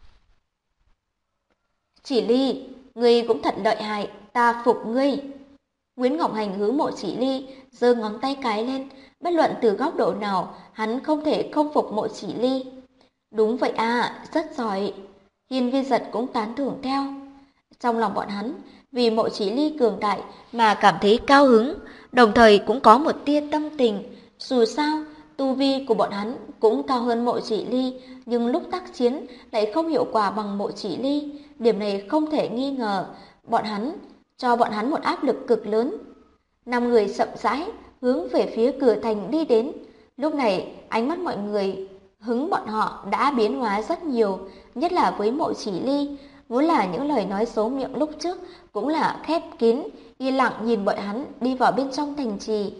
Chỉ Ly, ngươi cũng thật lợi hại, ta phục ngươi. Nguyễn Ngọc Hành hướng Mộ Chỉ Ly, giơ ngón tay cái lên, bất luận từ góc độ nào, hắn không thể không phục Mộ Chỉ Ly. Đúng vậy à, rất giỏi. Hiên Viên Giật cũng tán thưởng theo. Trong lòng bọn hắn, vì Mộ Chỉ Ly cường đại mà cảm thấy cao hứng, đồng thời cũng có một tia tâm tình. Dù sao, tu vi của bọn hắn cũng cao hơn Mộ Chỉ Ly, nhưng lúc tác chiến lại không hiệu quả bằng Mộ Chỉ Ly. Điểm này không thể nghi ngờ, bọn hắn một áp lực cực lớn. 5 người chậm rãi hướng về phía cửa thành đi đến. Lúc này, ánh mắt mọi người hứng bọn họ đã biến hóa rất nhiều, nhất là với Mộ Chỉ Ly. Vốn là những lời nói xấu miệng lúc trước cũng là khép kín, yên lặng nhìn bọn hắn đi vào bên trong thành trì.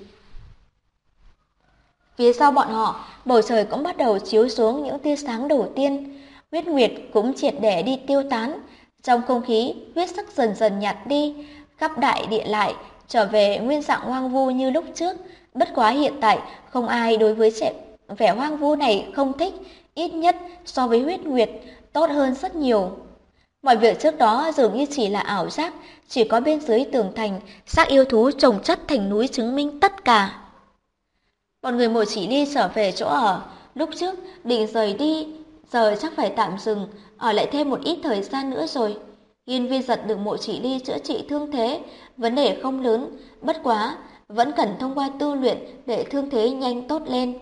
Phía sau bọn họ, bầu trời cũng bắt đầu chiếu xuống những tia sáng đầu tiên, huyết nguyệt cũng triệt để đi tiêu tán. Trong không khí, huyết sắc dần dần nhạt đi, khắp đại địa lại trở về nguyên dạng hoang vu như lúc trước. Bất quá hiện tại không ai đối với vẻ hoang vu này không thích, ít nhất so với huyết nguyệt tốt hơn rất nhiều. Mọi việc trước đó dường như chỉ là ảo giác, chỉ có bên dưới tường thành xác yêu thú chồng chất thành núi chứng minh tất cả. Bọn người Mộ Chỉ Ly trở về chỗ ở, lúc trước định rời đi, giờ chắc phải tạm dừng, ở lại thêm một ít thời gian nữa rồi. Hiên Viên Giật được Mộ Chỉ Ly chữa trị thương thế, vấn đề không lớn, bất quá vẫn cần thông qua tu luyện để thương thế nhanh tốt lên.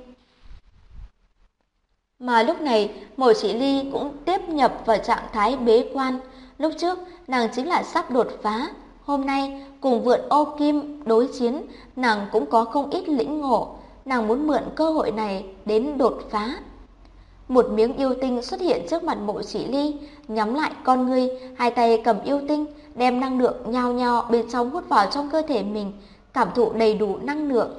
Mà lúc này, Mộ Chỉ Ly cũng tiếp nhập vào trạng thái bế quan. Lúc trước, nàng chính là sắp đột phá. Hôm nay, cùng Vượn Ô Kim đối chiến, nàng cũng có không ít lĩnh ngộ. Nàng muốn mượn cơ hội này đến đột phá. Một miếng yêu tinh xuất hiện trước mặt Mộ Chỉ Ly, nhắm lại con ngươi, hai tay cầm yêu tinh, đem năng lượng nhao nhao bên trong hút vào trong cơ thể mình, cảm thụ đầy đủ năng lượng.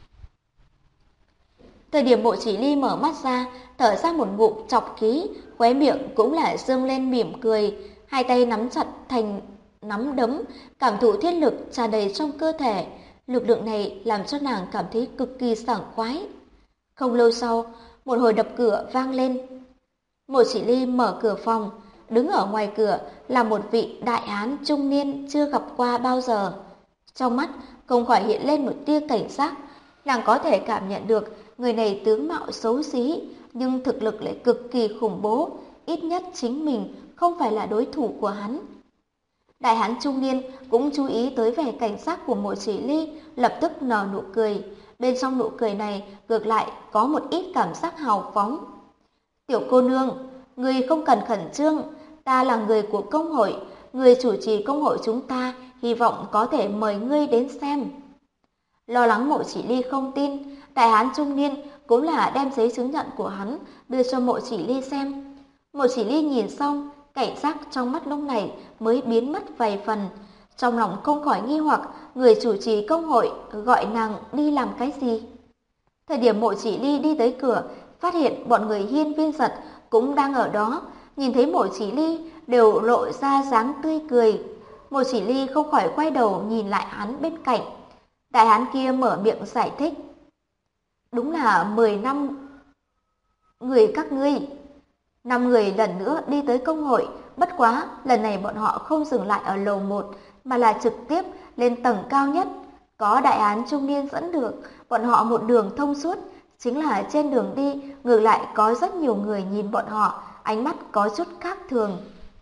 Thời điểm Mộ Chỉ Ly mở mắt ra, thở ra một ngụm trọc khí, khóe miệng cũng là dương lên mỉm cười, hai tay nắm chặt thành nắm đấm, cảm thụ thiết lực tràn đầy trong cơ thể. Lực lượng này làm cho nàng cảm thấy cực kỳ sảng khoái. Không lâu sau, một hồi đập cửa vang lên. Mộ Chỉ Ly mở cửa phòng, đứng ở ngoài cửa là một vị đại hán trung niên chưa gặp qua bao giờ. Trong mắt không khỏi hiện lên một tia cảnh giác, nàng có thể cảm nhận được người này tướng mạo xấu xí, nhưng thực lực lại cực kỳ khủng bố, ít nhất chính mình không phải là đối thủ của hắn. Đại hán trung niên cũng chú ý tới vẻ cảnh giác của Mộ Chỉ Ly, lập tức nở nụ cười. Bên trong nụ cười này ngược lại có một ít cảm giác hào phóng. Tiểu cô nương, người không cần khẩn trương, ta là người của công hội, người chủ trì công hội chúng ta, hy vọng có thể mời ngươi đến xem. Lo lắng Mộ Chỉ Ly không tin, đại hán trung niên cũng là đem giấy chứng nhận của hắn đưa cho Mộ Chỉ Ly xem. Mộ Chỉ Ly nhìn xong, cảnh giác trong mắt lúc này mới biến mất vài phần. Trong lòng không khỏi nghi hoặc, người chủ trì công hội gọi nàng đi làm cái gì? Thời điểm Mộ Chỉ Ly đi tới cửa, phát hiện bọn người Hiên Viên Giật cũng đang ở đó, nhìn thấy Mộ Chỉ Ly đều lộ ra dáng tươi cười. Mộ Chỉ Ly không khỏi quay đầu nhìn lại hắn bên cạnh. Đại hán kia mở miệng giải thích. Đúng là 10 năm người các ngươi. 5 người lần nữa đi tới công hội, bất quá lần này bọn họ không dừng lại ở lầu 1 mà là trực tiếp lên tầng cao nhất. Có đại hán trung niên dẫn đường, bọn họ một đường thông suốt, chính là trên đường đi ngược lại có rất nhiều người nhìn bọn họ, ánh mắt có chút khác thường.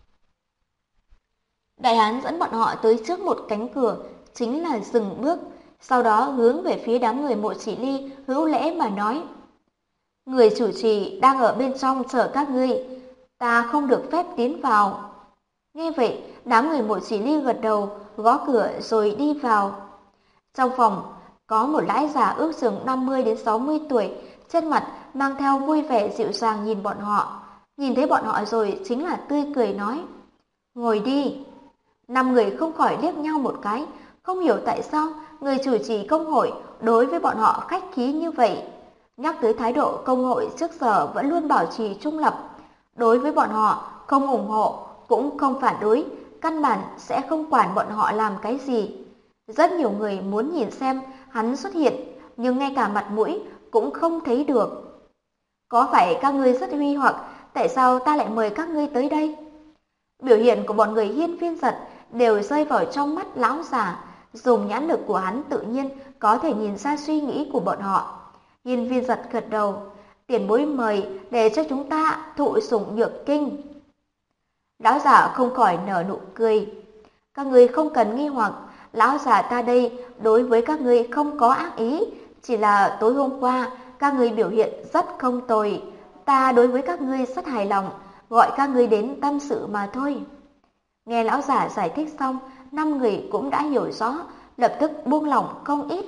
Đại hán dẫn bọn họ tới trước một cánh cửa, chính là dừng bước, sau đó hướng về phía đám người Mộ Chỉ Ly hữu lễ mà nói: người chủ trì đang ở bên trong chờ các ngươi, ta không được phép tiến vào. Nghe vậy, đám người Mộ Chỉ Ly gật đầu, gõ cửa rồi đi vào. Trong phòng có một lão già ước chừng 50 đến 60 tuổi, trên mặt mang theo vui vẻ dịu dàng nhìn bọn họ. Nhìn thấy bọn họ rồi chính là tươi cười nói: ngồi đi. 5 người không khỏi liếc nhau một cái, không hiểu tại sao người chủ trì công hội đối với bọn họ khách khí như vậy. Nhắc tới thái độ công hội trước giờ vẫn luôn bảo trì trung lập, đối với bọn họ không ủng hộ cũng không phản đối, căn bản sẽ không quản bọn họ làm cái gì. Rất nhiều người muốn nhìn xem hắn xuất hiện, nhưng ngay cả mặt mũi cũng không thấy được. Có phải các ngươi rất uy hoặc, tại sao ta lại mời các ngươi tới đây? Biểu hiện của bọn người Hiên Viên Giật đều rơi vào trong mắt lão già, dùng nhãn lực của hắn tự nhiên có thể nhìn ra suy nghĩ của bọn họ. Hiên Viên Giật gật đầu, tiền bối mời để cho chúng ta thụ sủng nhược kinh. Lão già không khỏi nở nụ cười. Các ngươi không cần nghi hoặc, lão già ta đây đối với các ngươi không có ác ý, chỉ là tối hôm qua các ngươi biểu hiện rất không tồi, ta đối với các ngươi rất hài lòng, gọi các ngươi đến tâm sự mà thôi. Nghe lão già giải thích xong, 5 người cũng đã hiểu rõ, lập tức buông lỏng không ít.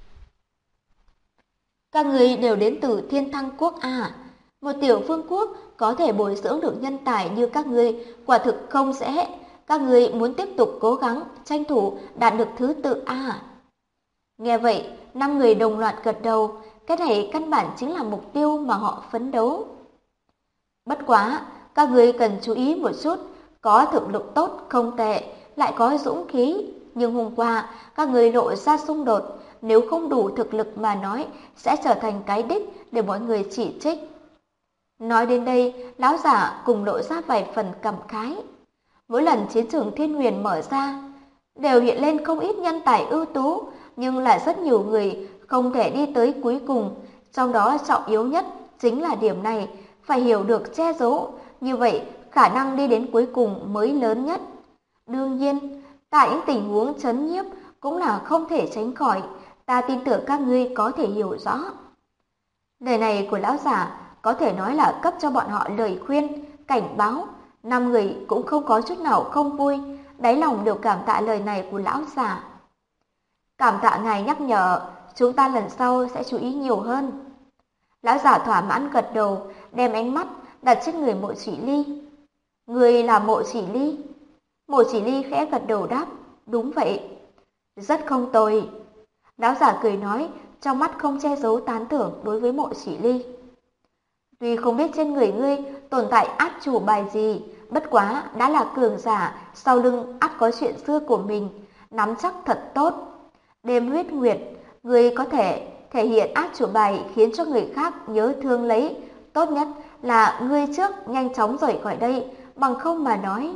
Các ngươi đều đến từ Thiên Thăng Quốc à? Một tiểu vương quốc có thể bồi dưỡng được nhân tài như các ngươi quả thực không dễ. Các ngươi muốn tiếp tục cố gắng, tranh thủ đạt được thứ tự à? Nghe vậy, 5 người đồng loạt gật đầu, cái này căn bản chính là mục tiêu mà họ phấn đấu. Bất quá, các ngươi cần chú ý một chút, có thực lực tốt không tệ, lại có dũng khí, nhưng hôm qua các ngươi lộ ra xung đột, nếu không đủ thực lực mà nói sẽ trở thành cái đích để mọi người chỉ trích. Nói đến đây, lão giả cùng lộ ra vài phần cảm khái. Mỗi lần chiến trường Thiên Huyền mở ra, đều hiện lên không ít nhân tài ưu tú, nhưng lại rất nhiều người không thể đi tới cuối cùng. Trong đó trọng yếu nhất chính là điểm này, phải hiểu được che giấu, như vậy khả năng đi đến cuối cùng mới lớn nhất. Đương nhiên, tại những tình huống chấn nhiếp cũng là không thể tránh khỏi, ta tin tưởng các ngươi có thể hiểu rõ. Lời này của lão giả có thể nói là cấp cho bọn họ lời khuyên, cảnh báo. 5 người cũng không có chút nào không vui, đáy lòng đều cảm tạ lời này của lão giả. Cảm tạ ngài nhắc nhở, chúng ta lần sau sẽ chú ý nhiều hơn. Lão giả thỏa mãn gật đầu, đem ánh mắt đặt trên người Mộ Chỉ Ly. Người là Mộ Chỉ Ly? Mộ Chỉ Ly khẽ gật đầu đáp, đúng vậy. Rất không tồi. Lão giả cười nói, trong mắt không che giấu tán thưởng đối với Mộ Chỉ Ly. Tuy không biết trên người ngươi tồn tại át chủ bài gì, bất quá đã là cường giả, sau lưng ắt có chuyện xưa của mình, nắm chắc thật tốt. Đêm huyết nguyệt, ngươi có thể thể hiện át chủ bài khiến cho người khác nhớ thương lấy. Tốt nhất là ngươi trước nhanh chóng rời khỏi đây, bằng không mà nói.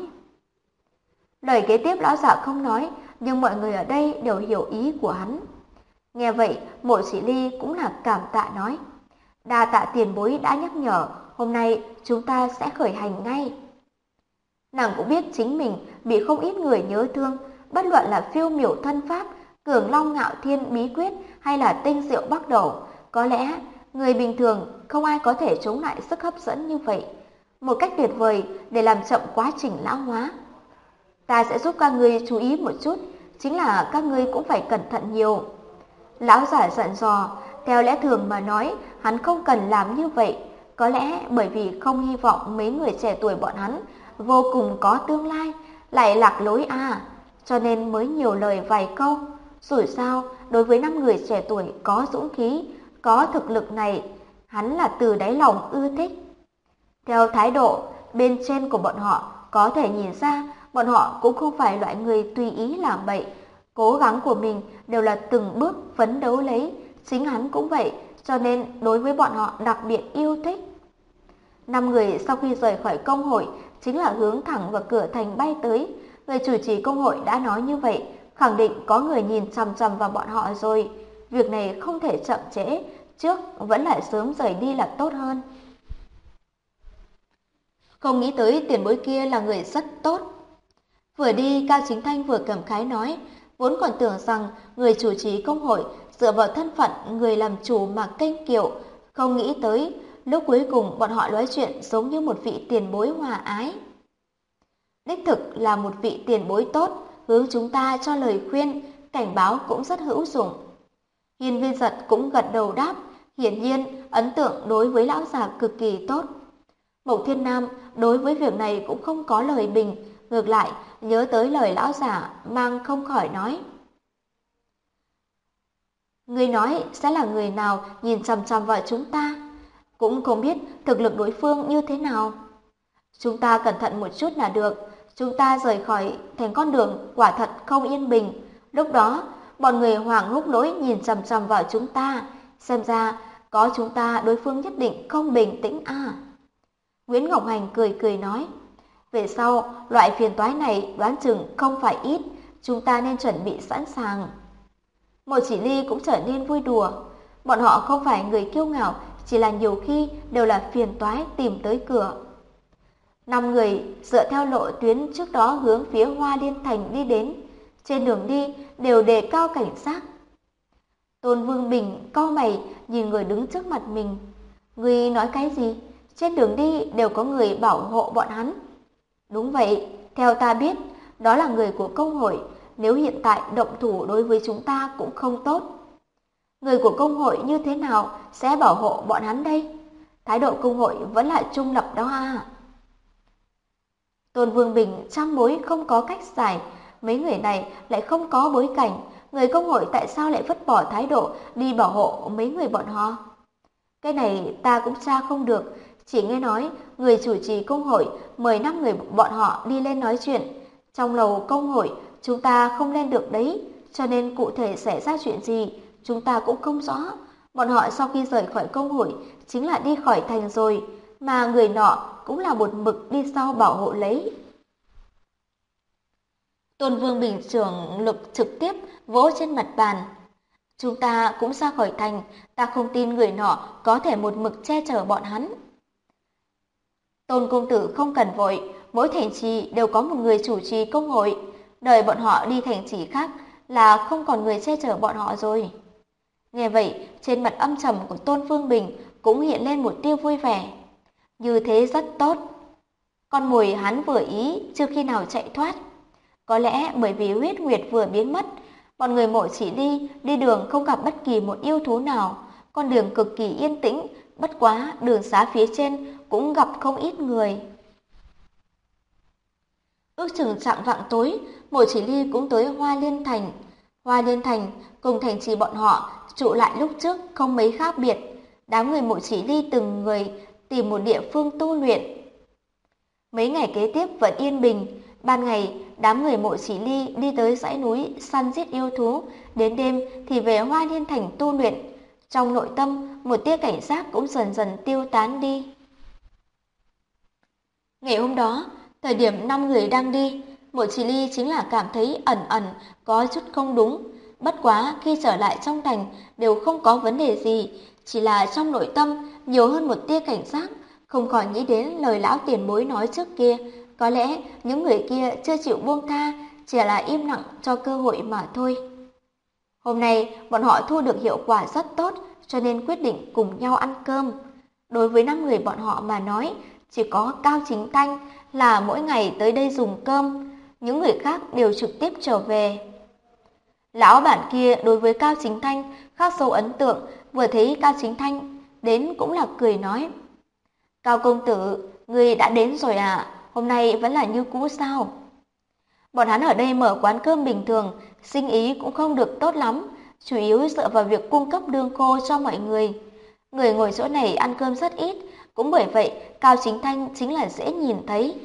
Lời kế tiếp lão giả không nói, nhưng mọi người ở đây đều hiểu ý của hắn. Nghe vậy, Mộ Chỉ Ly cũng là cảm tạ nói. Đa tạ tiền bối đã nhắc nhở, hôm nay chúng ta sẽ khởi hành ngay. Nàng cũng biết chính mình bị không ít người nhớ thương, bất luận là phiêu miểu thân pháp, cường long ngạo thiên bí quyết hay là tinh diệu bắc đầu. Có lẽ người bình thường không ai có thể chống lại sức hấp dẫn như vậy. Một cách tuyệt vời để làm chậm quá trình lão hóa. Ta sẽ giúp các ngươi chú ý một chút, chính là các ngươi cũng phải cẩn thận nhiều. Lão giả dặn dò, theo lẽ thường mà nói, hắn không cần làm như vậy. Có lẽ bởi vì không hy vọng mấy người trẻ tuổi bọn hắn vô cùng có tương lai, lại lạc lối cho nên mới nhiều lời vài câu. Dù sao, đối với 5 người trẻ tuổi có dũng khí, có thực lực này, hắn là từ đáy lòng ưa thích. Theo thái độ bên trên của bọn họ, có thể nhìn ra bọn họ cũng không phải loại người tùy ý làm bậy. Cố gắng của mình đều là từng bước phấn đấu lấy, chính hắn cũng vậy, cho nên đối với bọn họ đặc biệt yêu thích. 5 người sau khi rời khỏi công hội chính là hướng thẳng vào cửa thành bay tới. Người chủ trì công hội đã nói như vậy, khẳng định có người nhìn chằm chằm vào bọn họ rồi. Việc này không thể chậm trễ, trước vẫn lại sớm rời đi là tốt hơn. Không nghĩ tới tiền bối kia là người rất tốt. Vừa đi, Cao Chính Thanh vừa cảm khái nói, vốn còn tưởng rằng người chủ trì công hội dựa vào thân phận người làm chủ mà kênh kiệu, không nghĩ tới lúc cuối cùng bọn họ nói chuyện giống như một vị tiền bối hòa ái. Đích thực là một vị tiền bối tốt, hướng chúng ta cho lời khuyên, cảnh báo cũng rất hữu dụng. Hiên Viên Giật cũng gật đầu đáp, hiển nhiên ấn tượng đối với lão già cực kỳ tốt. Mộc Thiên Nam đối với việc này cũng không có lời bình, ngược lại nhớ tới lời lão giả mang không khỏi nói. Người nói sẽ là người nào nhìn chằm chằm vào chúng ta, cũng không biết thực lực đối phương như thế nào. Chúng ta cẩn thận một chút là được, chúng ta rời khỏi thành con đường quả thật không yên bình. Lúc đó, bọn người Hoàng Húc Lỗi nhìn chằm chằm vào chúng ta, xem ra có chúng ta đối phương nhất định không bình tĩnh Nguyễn Ngọc Hành cười cười nói, về sau loại phiền toái này đoán chừng không phải ít, chúng ta nên chuẩn bị sẵn sàng. Mộ Chỉ Ly cũng trở nên vui đùa, bọn họ không phải người kiêu ngạo, chỉ là nhiều khi đều là phiền toái tìm tới cửa. 5 người dựa theo lộ tuyến trước đó hướng phía Hoa Liên Thành đi đến, trên đường đi đều đề cao cảnh giác. Tôn Vương Bình cau mày nhìn người đứng trước mặt mình. Ngươi nói cái gì? Trên đường đi đều có người bảo hộ bọn hắn. Đúng vậy, theo ta biết, đó là người của công hội, nếu hiện tại động thủ đối với chúng ta cũng không tốt. Người của công hội như thế nào sẽ bảo hộ bọn hắn đây? Thái độ công hội vẫn là trung lập đó Tôn Vương Bình trăm mối không có cách giải, mấy người này lại không có bối cảnh, người công hội tại sao lại vứt bỏ thái độ đi bảo hộ mấy người bọn họ? Cái này ta cũng tra không được, chỉ nghe nói người chủ trì công hội mời 5 người bọn họ đi lên nói chuyện. Trong lầu công hội chúng ta không lên được đấy, cho nên cụ thể xảy ra chuyện gì, chúng ta cũng không rõ. Bọn họ sau khi rời khỏi công hội chính là đi khỏi thành rồi, mà người nọ cũng là một mực đi sau bảo hộ lấy. Tôn Vương Bình trưởng lực trực tiếp vỗ trên mặt bàn. Chúng ta cũng ra khỏi thành, ta không tin người nọ có thể một mực che chở bọn hắn. Tôn công tử không cần vội, mỗi thành trì đều có một người chủ trì công hội, đợi bọn họ đi thành trì khác là không còn người che chở bọn họ rồi. Nghe vậy, trên mặt âm trầm của Tôn Phương Bình cũng hiện lên một tia vui vẻ. Như thế rất tốt. Con mồi hắn vừa ý chưa khi nào chạy thoát. Có lẽ bởi vì huyết nguyệt vừa biến mất, bọn người Mộ Chỉ Ly đi đường không gặp bất kỳ một yêu thú nào, con đường cực kỳ yên tĩnh, bất quá đường xá phía trên cũng gặp không ít người. Ước chừng chạng vạng tối, Mộ Chỉ Ly cũng tới Hoa Liên Thành. Hoa Liên Thành cùng thành trì bọn họ trụ lại lúc trước không mấy khác biệt. Đám người Mộ Chỉ Ly từng người tìm một địa phương tu luyện. Mấy ngày kế tiếp vẫn yên bình. Ban ngày, đám người Mộ Chỉ Ly đi tới dãy núi săn giết yêu thú, đến đêm thì về Hoa Liên Thành tu luyện. Trong nội tâm, một tia cảnh giác cũng dần dần tiêu tán đi. Ngày hôm đó, thời điểm 5 người đang đi, Mộ Chỉ Ly chính là cảm thấy ẩn ẩn có chút không đúng. Bất quá khi trở lại trong thành đều không có vấn đề gì, chỉ là trong nội tâm nhiều hơn một tia cảnh giác, không khỏi nghĩ đến lời lão tiền bối nói trước kia. Có lẽ những người kia chưa chịu buông tha, chỉ là im lặng cho cơ hội mà thôi. Hôm nay bọn họ thu được hiệu quả rất tốt, cho nên quyết định cùng nhau ăn cơm. Đối với 5 người bọn họ mà nói, chỉ có Cao Chính Thanh là mỗi ngày tới đây dùng cơm, những người khác đều trực tiếp trở về. Lão bản kia đối với Cao Chính Thanh khắc sâu ấn tượng, vừa thấy Cao Chính Thanh đến cũng là cười nói: Cao công tử, ngươi đã đến rồi à? Hôm nay vẫn là như cũ sao? Bọn hắn ở đây mở quán cơm bình thường, sinh ý cũng không được tốt lắm, chủ yếu dựa vào việc cung cấp lương khô cho mọi người. Người ngồi chỗ này ăn cơm rất ít, cũng bởi vậy Cao Chính Thanh chính là dễ nhìn thấy.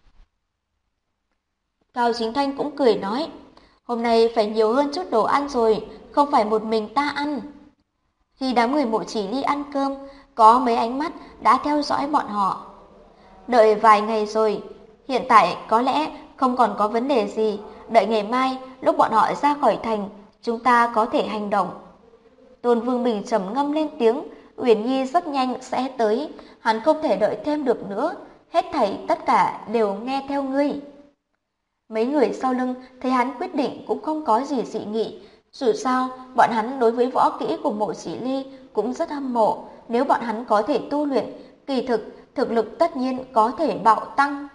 Cao Chính Thanh cũng cười nói: Hôm nay phải nhiều hơn chút đồ ăn rồi, không phải một mình ta ăn. Khi đám người Mộ Chỉ Ly ăn cơm, có mấy ánh mắt đã theo dõi bọn họ. Đợi vài ngày rồi, hiện tại có lẽ không còn có vấn đề gì, đợi ngày mai lúc bọn họ ra khỏi thành, chúng ta có thể hành động. Tôn Vương Bình trầm ngâm lên tiếng, Uyển Nhi rất nhanh sẽ tới, hắn không thể đợi thêm được nữa, hết thảy tất cả đều nghe theo ngươi. Mấy người sau lưng thấy hắn quyết định cũng không có gì dị nghị, dù sao bọn hắn đối với võ kỹ của Mộ Chỉ Ly cũng rất hâm mộ, nếu bọn hắn có thể tu luyện, kỳ thực lực tất nhiên có thể bạo tăng.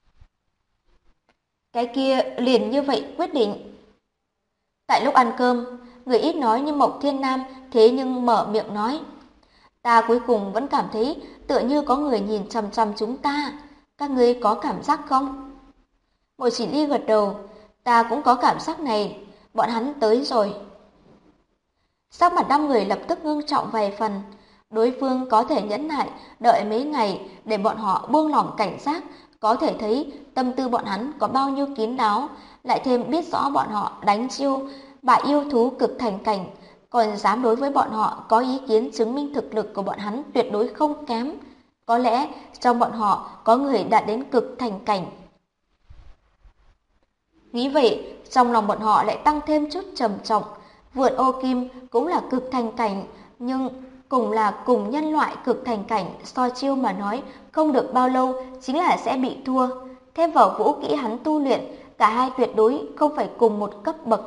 Cái kia liền như vậy quyết định. Tại lúc ăn cơm, người ít nói như Mộc Thiên Nam thế nhưng mở miệng nói: Ta cuối cùng vẫn cảm thấy tựa như có người nhìn chằm chằm chúng ta, các ngươi có cảm giác không? Mộ Chỉ Ly gật đầu: Ta cũng có cảm giác này, bọn hắn tới rồi. Sắc mặt 5 người lập tức ngưng trọng vài phần, đối phương có thể nhẫn nại đợi mấy ngày để bọn họ buông lỏng cảnh giác, có thể thấy tâm tư bọn hắn có bao nhiêu kín đáo, lại thêm biết rõ bọn họ đánh chiêu bại yêu thú cực thành cảnh, còn dám đối với bọn họ có ý kiến chứng minh thực lực của bọn hắn tuyệt đối không kém. Có lẽ trong bọn họ có người đạt đến cực thành cảnh. Nghĩ vậy, trong lòng bọn họ lại tăng thêm chút trầm trọng. Vượn Ô Kim cũng là cực thành cảnh, nhưng cùng nhân loại cực thành cảnh so chiêu mà nói, không được bao lâu chính là sẽ bị thua. Thêm vào vũ kỹ hắn tu luyện, cả hai tuyệt đối không phải cùng một cấp bậc.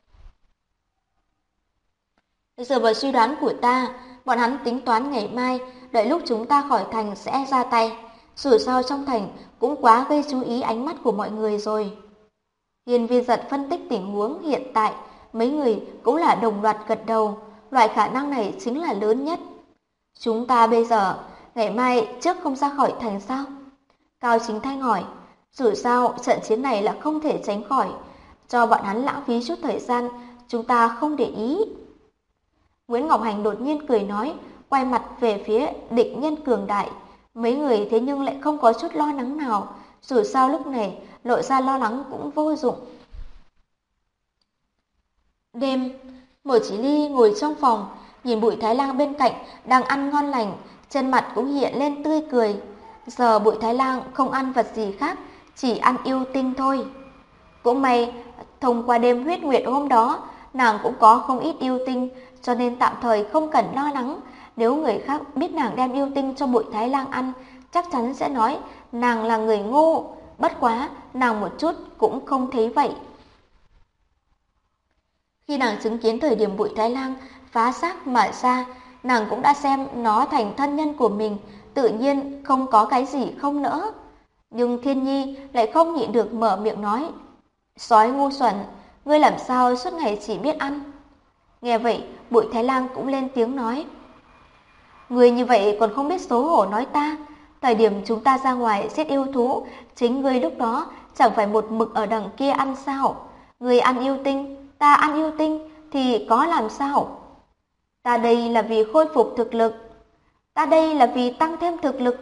Dựa vào suy đoán của ta, bọn hắn tính toán ngày mai, đợi lúc chúng ta khỏi thành sẽ ra tay. Dù sao trong thành cũng quá gây chú ý ánh mắt của mọi người rồi. Hiên Viên Giật phân tích tình huống hiện tại, mấy người cũng là đồng loạt gật đầu, loại khả năng này chính là lớn nhất. Chúng ta bây giờ, ngày mai trước không ra khỏi thành sao? Cao Chính Thanh hỏi, dù sao trận chiến này là không thể tránh khỏi, cho bọn hắn lãng phí chút thời gian, chúng ta không để ý. Nguyễn Ngọc Hành đột nhiên cười nói, quay mặt về phía địch nhân cường đại. Mấy người thế nhưng lại không có chút lo lắng nào, dù sao lúc này lộ ra lo lắng cũng vô dụng. Đêm, Mộ Chỉ Ly ngồi trong phòng, nhìn Bụi Thái Lang bên cạnh đang ăn ngon lành, trên mặt cũng hiện lên tươi cười. Giờ Bụi Thái Lang không ăn vật gì khác, chỉ ăn yêu tinh thôi. Cũng may, thông qua đêm huyết nguyệt hôm đó, nàng cũng có không ít yêu tinh, cho nên tạm thời không cần lo lắng. Nếu người khác biết nàng đem yêu tinh cho Bụi Thái Lang ăn, chắc chắn sẽ nói nàng là người ngu. Bất quá, nàng một chút cũng không thấy vậy. Khi nàng chứng kiến thời điểm Bụi Thái Lang phá xác mà ra, nàng cũng đã xem nó thành thân nhân của mình, tự nhiên không có cái gì không nỡ. Nhưng Thiên Nhi lại không nhịn được mở miệng nói, sói ngu xuẩn, ngươi làm sao suốt ngày chỉ biết ăn. Nghe vậy, Bụi Thái Lang cũng lên tiếng nói, ngươi như vậy còn không biết xấu hổ nói ta. Thời điểm chúng ta ra ngoài giết yêu thú, chính ngươi lúc đó chẳng phải một mực ở đằng kia ăn sao? Ngươi ăn yêu tinh, ta ăn yêu tinh thì có làm sao? Ta đây là vì khôi phục thực lực, ta đây là vì tăng thêm thực lực.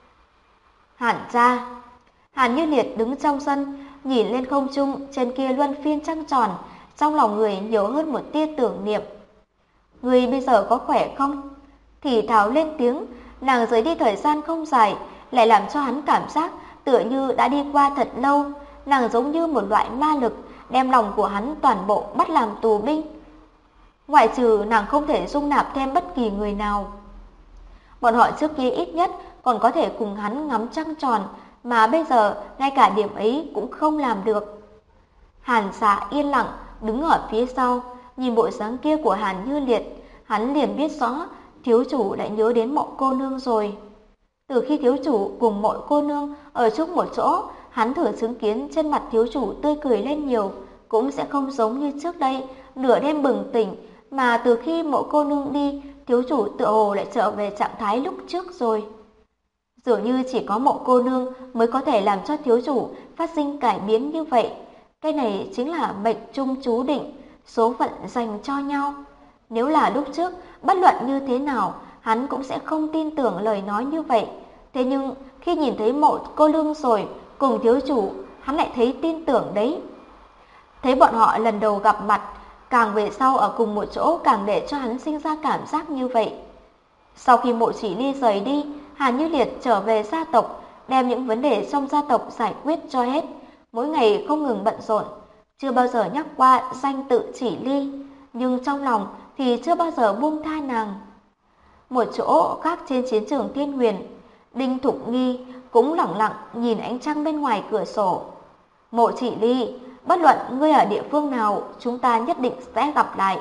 Hàn gia. Hàn Như Liệt đứng trong sân, nhìn lên không trung trên kia luân phiên trăng tròn, trong lòng người nhiều hơn một tia tưởng niệm. Ngươi bây giờ có khỏe không? Thì thào lên tiếng, nàng rời đi thời gian không dài, lại làm cho hắn cảm giác tựa như đã đi qua thật lâu. Nàng giống như một loại ma lực, đem lòng của hắn toàn bộ bắt làm tù binh. Ngoại trừ nàng không thể dung nạp thêm bất kỳ người nào. Bọn họ trước kia ít nhất còn có thể cùng hắn ngắm trăng tròn, mà bây giờ ngay cả điểm ấy cũng không làm được. Hàn Dạ yên lặng đứng ở phía sau, nhìn bộ dáng kia của Hàn Như Liệt, hắn liền biết rõ thiếu chủ lại nhớ đến Mộ cô nương rồi. Từ khi thiếu chủ cùng Mộ cô nương ở chung một chỗ, hắn thử chứng kiến trên mặt thiếu chủ tươi cười lên nhiều, cũng sẽ không giống như trước đây nửa đêm bừng tỉnh, mà từ khi Mộ cô nương đi, thiếu chủ tựa hồ lại trở về trạng thái lúc trước rồi. Dường như chỉ có Mộ cô nương mới có thể làm cho thiếu chủ phát sinh cải biến như vậy. Cái này chính là mệnh trung chú định, số phận dành cho nhau. Nếu là lúc trước, bất luận như thế nào, hắn cũng sẽ không tin tưởng lời nói như vậy. Thế nhưng, khi nhìn thấy Mộ cô nương rồi, cùng thiếu chủ, hắn lại thấy tin tưởng đấy. Thấy bọn họ lần đầu gặp mặt, càng về sau ở cùng một chỗ càng để cho hắn sinh ra cảm giác như vậy. Sau khi Mộ Chỉ Ly rời đi, Hàn Như Liệt trở về gia tộc, đem những vấn đề trong gia tộc giải quyết cho hết. Mỗi ngày không ngừng bận rộn, chưa bao giờ nhắc qua danh tự Chỉ Ly, nhưng trong lòng thì chưa bao giờ buông tha nàng. Một chỗ khác trên chiến trường Thiên Huyền, Đinh Thục Nghi cũng lẳng lặng nhìn ánh trăng bên ngoài cửa sổ. Mộ Chỉ Ly, bất luận ngươi ở địa phương nào, chúng ta nhất định sẽ gặp lại.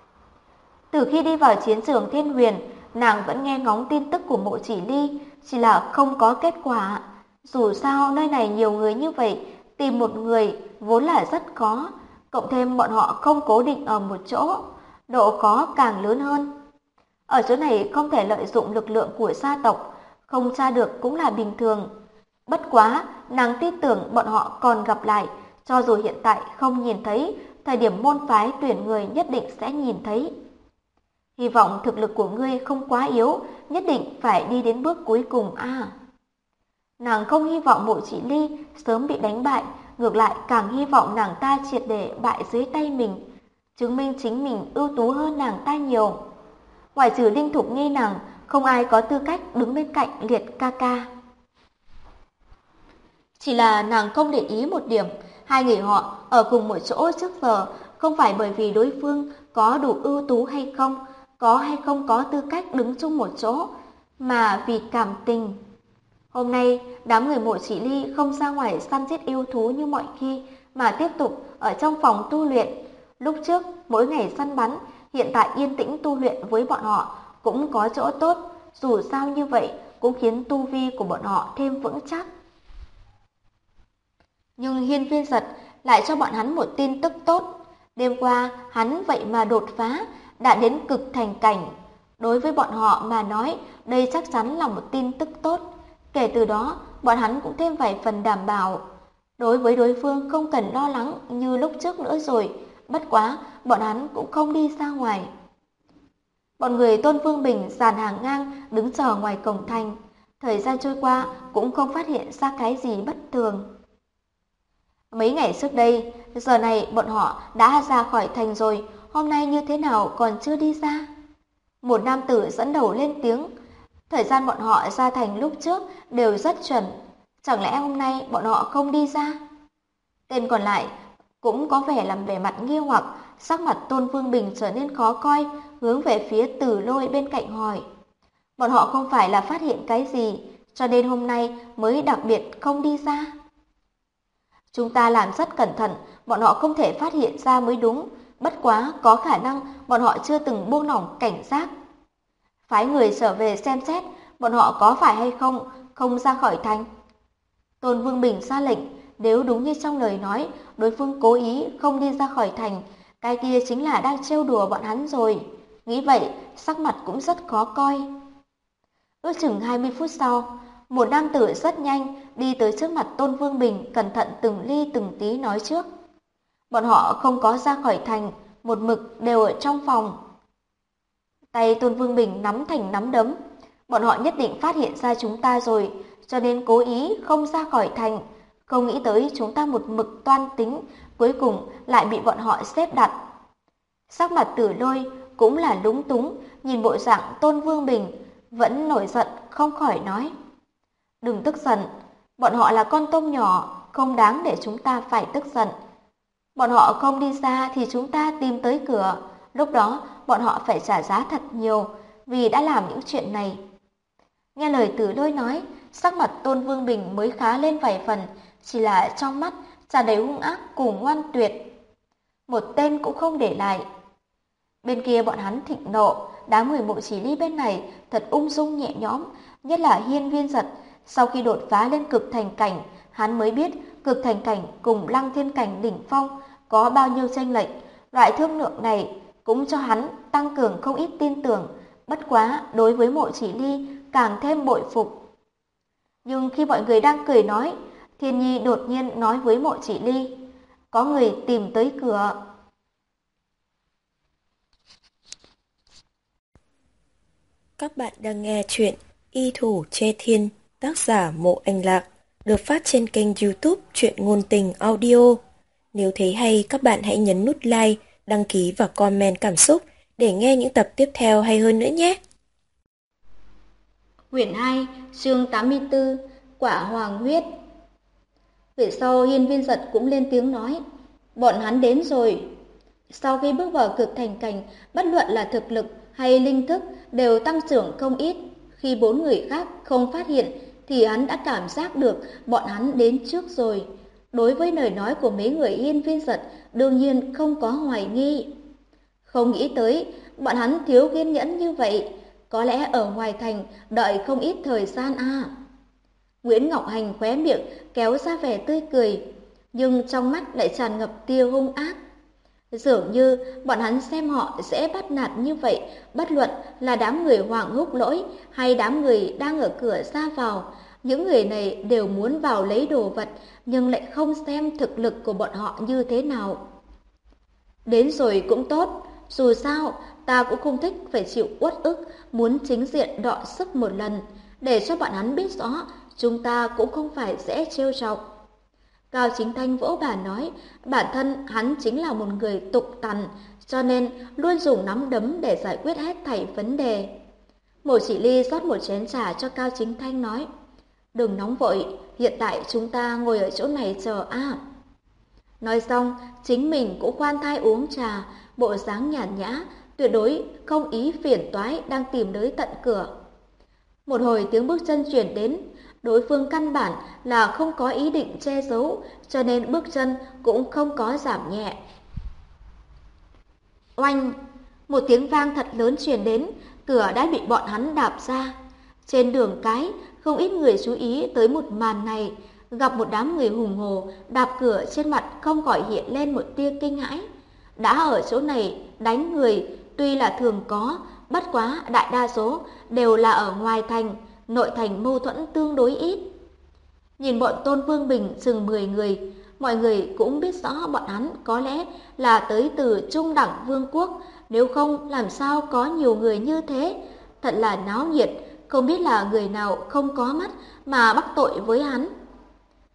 Từ khi đi vào chiến trường Thiên Huyền, nàng vẫn nghe ngóng tin tức của Mộ Chỉ Ly, chỉ là không có kết quả. Dù sao nơi này nhiều người như vậy, tìm một người vốn là rất khó, cộng thêm bọn họ không cố định ở một chỗ, độ khó càng lớn hơn. Ở chỗ này không thể lợi dụng lực lượng của gia tộc, không tra được cũng là bình thường. Bất quá, nàng tin tưởng bọn họ còn gặp lại, cho dù hiện tại không nhìn thấy, thời điểm môn phái tuyển người nhất định sẽ nhìn thấy. Hy vọng thực lực của ngươi không quá yếu, nhất định phải đi đến bước cuối cùng a. Nàng không hy vọng Mộ Chỉ Ly sớm bị đánh bại, ngược lại càng hy vọng nàng ta triệt để bại dưới tay mình, chứng minh chính mình ưu tú hơn nàng ta nhiều. Ngoài trừ Đinh Thục Nghi nàng, không ai có tư cách đứng bên cạnh Liệt ca ca. Chỉ là nàng không để ý một điểm, hai người họ ở cùng một chỗ trước giờ không phải bởi vì đối phương có đủ ưu tú hay không, có hay không có tư cách đứng chung một chỗ, mà vì cảm tình. Hôm nay, đám người Mộ Chỉ Ly không ra ngoài săn giết yêu thú như mọi khi, mà tiếp tục ở trong phòng tu luyện. Lúc trước, mỗi ngày săn bắn, hiện tại yên tĩnh tu luyện với bọn họ cũng có chỗ tốt, dù sao như vậy cũng khiến tu vi của bọn họ thêm vững chắc. Nhưng Hiên Viên Giật lại cho bọn hắn một tin tức tốt. Đêm qua, hắn vậy mà đột phá, đã đến cực thành cảnh. Đối với bọn họ mà nói, đây chắc chắn là một tin tức tốt. Kể từ đó, bọn hắn cũng thêm vài phần đảm bảo. Đối với đối phương không cần lo lắng như lúc trước nữa rồi. Bất quá, bọn hắn cũng không đi ra ngoài. Bọn người Tôn Vương Bình dàn hàng ngang đứng chờ ngoài cổng thành. Thời gian trôi qua cũng không phát hiện ra cái gì bất thường. Mấy ngày trước đây, giờ này bọn họ đã ra khỏi thành rồi. hôm nay như thế nào còn chưa đi ra? Một nam tử dẫn đầu lên tiếng. Thời gian bọn họ ra thành lúc trước đều rất chuẩn. Chẳng lẽ hôm nay bọn họ không đi ra? Tên còn lại cũng có vẻ làm vẻ mặt nghi hoặc, sắc mặt Tôn Vương Bình trở nên khó coi, hướng về phía Tử Lôi bên cạnh hỏi. Bọn họ không phải là phát hiện cái gì, cho nên hôm nay mới đặc biệt không đi ra. Chúng ta làm rất cẩn thận, bọn họ không thể phát hiện ra mới đúng, bất quá có khả năng bọn họ chưa từng buông lỏng cảnh giác. Phái người trở về xem xét, bọn họ có phải hay không ra khỏi thành. Tôn Vương Bình ra lệnh, nếu đúng như trong lời nói, đối phương cố ý không đi ra khỏi thành, cái kia chính là đang trêu đùa bọn hắn rồi. Nghĩ vậy, sắc mặt cũng rất khó coi. Ước chừng 20 phút sau, một nam tử rất nhanh đi tới trước mặt Tôn Vương Bình, cẩn thận từng ly từng tí nói trước. Bọn họ không có ra khỏi thành, một mực đều ở trong phòng. Tay Tôn Vương Bình nắm thành nắm đấm. Bọn họ nhất định phát hiện ra chúng ta rồi, cho nên cố ý không ra khỏi thành. Không nghĩ tới chúng ta một mực toan tính, cuối cùng lại bị bọn họ xếp đặt. Sắc mặt Tử Lôi cũng là lúng túng, nhìn bộ dạng Tôn Vương Bình, vẫn nổi giận không khỏi nói. Đừng tức giận, bọn họ là con tôm nhỏ, không đáng để chúng ta phải tức giận. Bọn họ không đi ra thì chúng ta tìm tới cửa, lúc đó bọn họ phải trả giá thật nhiều vì đã làm những chuyện này. Nghe lời Tử Lôi nói, sắc mặt Tôn Vương Bình mới khá lên vài phần, chỉ là trong mắt tràn đầy hung ác cùng ngoan tuyệt. Một tên cũng không để lại. Bên kia bọn hắn thịnh nộ, đám người Mộ Chỉ Ly bên này thật ung dung nhẹ nhõm, nhất là Hiên Viên Giật. Sau khi đột phá lên cực thành cảnh, hắn mới biết cực thành cảnh cùng Lăng Thiên cảnh đỉnh phong có bao nhiêu chênh lệch. Loại thương lượng này cũng cho hắn tăng cường không ít tin tưởng, bất quá đối với Mộ Chỉ Ly càng thêm bội phục. Nhưng khi mọi người đang cười nói, Thiên Nhi đột nhiên nói với Mộ Chỉ Ly, có người tìm tới cửa. Các bạn đang nghe chuyện Y Thủ Che Thiên, tác giả Mộ Anh Lạc, được phát trên kênh YouTube Truyện Ngôn Tình Audio. Nếu thấy hay, các bạn hãy nhấn nút like, đăng ký và comment cảm xúc để nghe những tập tiếp theo hay hơn nữa nhé. Quyển 2, chương 84, Quả Hoàng Huyết. Về sau Hiên Viên Giật cũng lên tiếng nói, bọn hắn đến rồi. Sau khi bước vào cực thành cảnh, bất luận là thực lực hay linh thức đều tăng trưởng không ít. Khi 4 người khác không phát hiện thì hắn đã cảm giác được bọn hắn đến trước rồi. Đối với lời nói của mấy người Hiên Viên Giật đương nhiên không có hoài nghi. Không nghĩ tới bọn hắn thiếu kiên nhẫn như vậy, có lẽ ở ngoài thành đợi không ít thời gian à. Nguyễn Ngọc Hành khóe miệng kéo ra vẻ tươi cười, nhưng trong mắt lại tràn ngập tia hung ác. Dường như bọn hắn xem họ dễ bắt nạt như vậy, bất luận là đám người Hoàng Húc Lỗi hay đám người đang ở cửa ra vào, những người này đều muốn vào lấy đồ vật, nhưng lại không xem thực lực của bọn họ như thế nào. Đến rồi cũng tốt, dù sao ta cũng không thích phải chịu uất ức, muốn chính diện đọ sức một lần, để cho bọn hắn biết rõ chúng ta cũng không phải dễ trêu chọc. Cao Chính Thanh vỗ bàn nói, bản thân hắn chính là một người tục tằn, cho nên luôn dùng nắm đấm để giải quyết hết thảy vấn đề. Mộ Chỉ Ly rót một chén trà cho Cao Chính Thanh nói, đừng nóng vội, hiện tại chúng ta ngồi ở chỗ này chờ à. Nói xong, chính mình cũng khoan thai uống trà, bộ dáng nhàn nhã, tuyệt đối không ý phiền toái đang tìm tới tận cửa. Một hồi tiếng bước chân chuyển đến, đối phương căn bản là không có ý định che giấu, cho nên bước chân cũng không có giảm nhẹ. Oanh! Một tiếng vang thật lớn truyền đến, cửa đã bị bọn hắn đạp ra. Trên đường cái, không ít người chú ý tới một màn này, gặp một đám người hùng hồ đạp cửa, trên mặt không khỏi hiện lên một tia kinh hãi. Đã ở chỗ này đánh người tuy là thường có, bất quá đại đa số đều là ở ngoài thành, nội thành mâu thuẫn tương đối ít. Nhìn bọn Tôn Vương Bình chừng 10 người, mọi người cũng biết rõ bọn hắn có lẽ là tới từ Trung Đẳng Vương quốc, nếu không làm sao có nhiều người như thế, thật là náo nhiệt, không biết là người nào không có mắt mà bắt tội với hắn.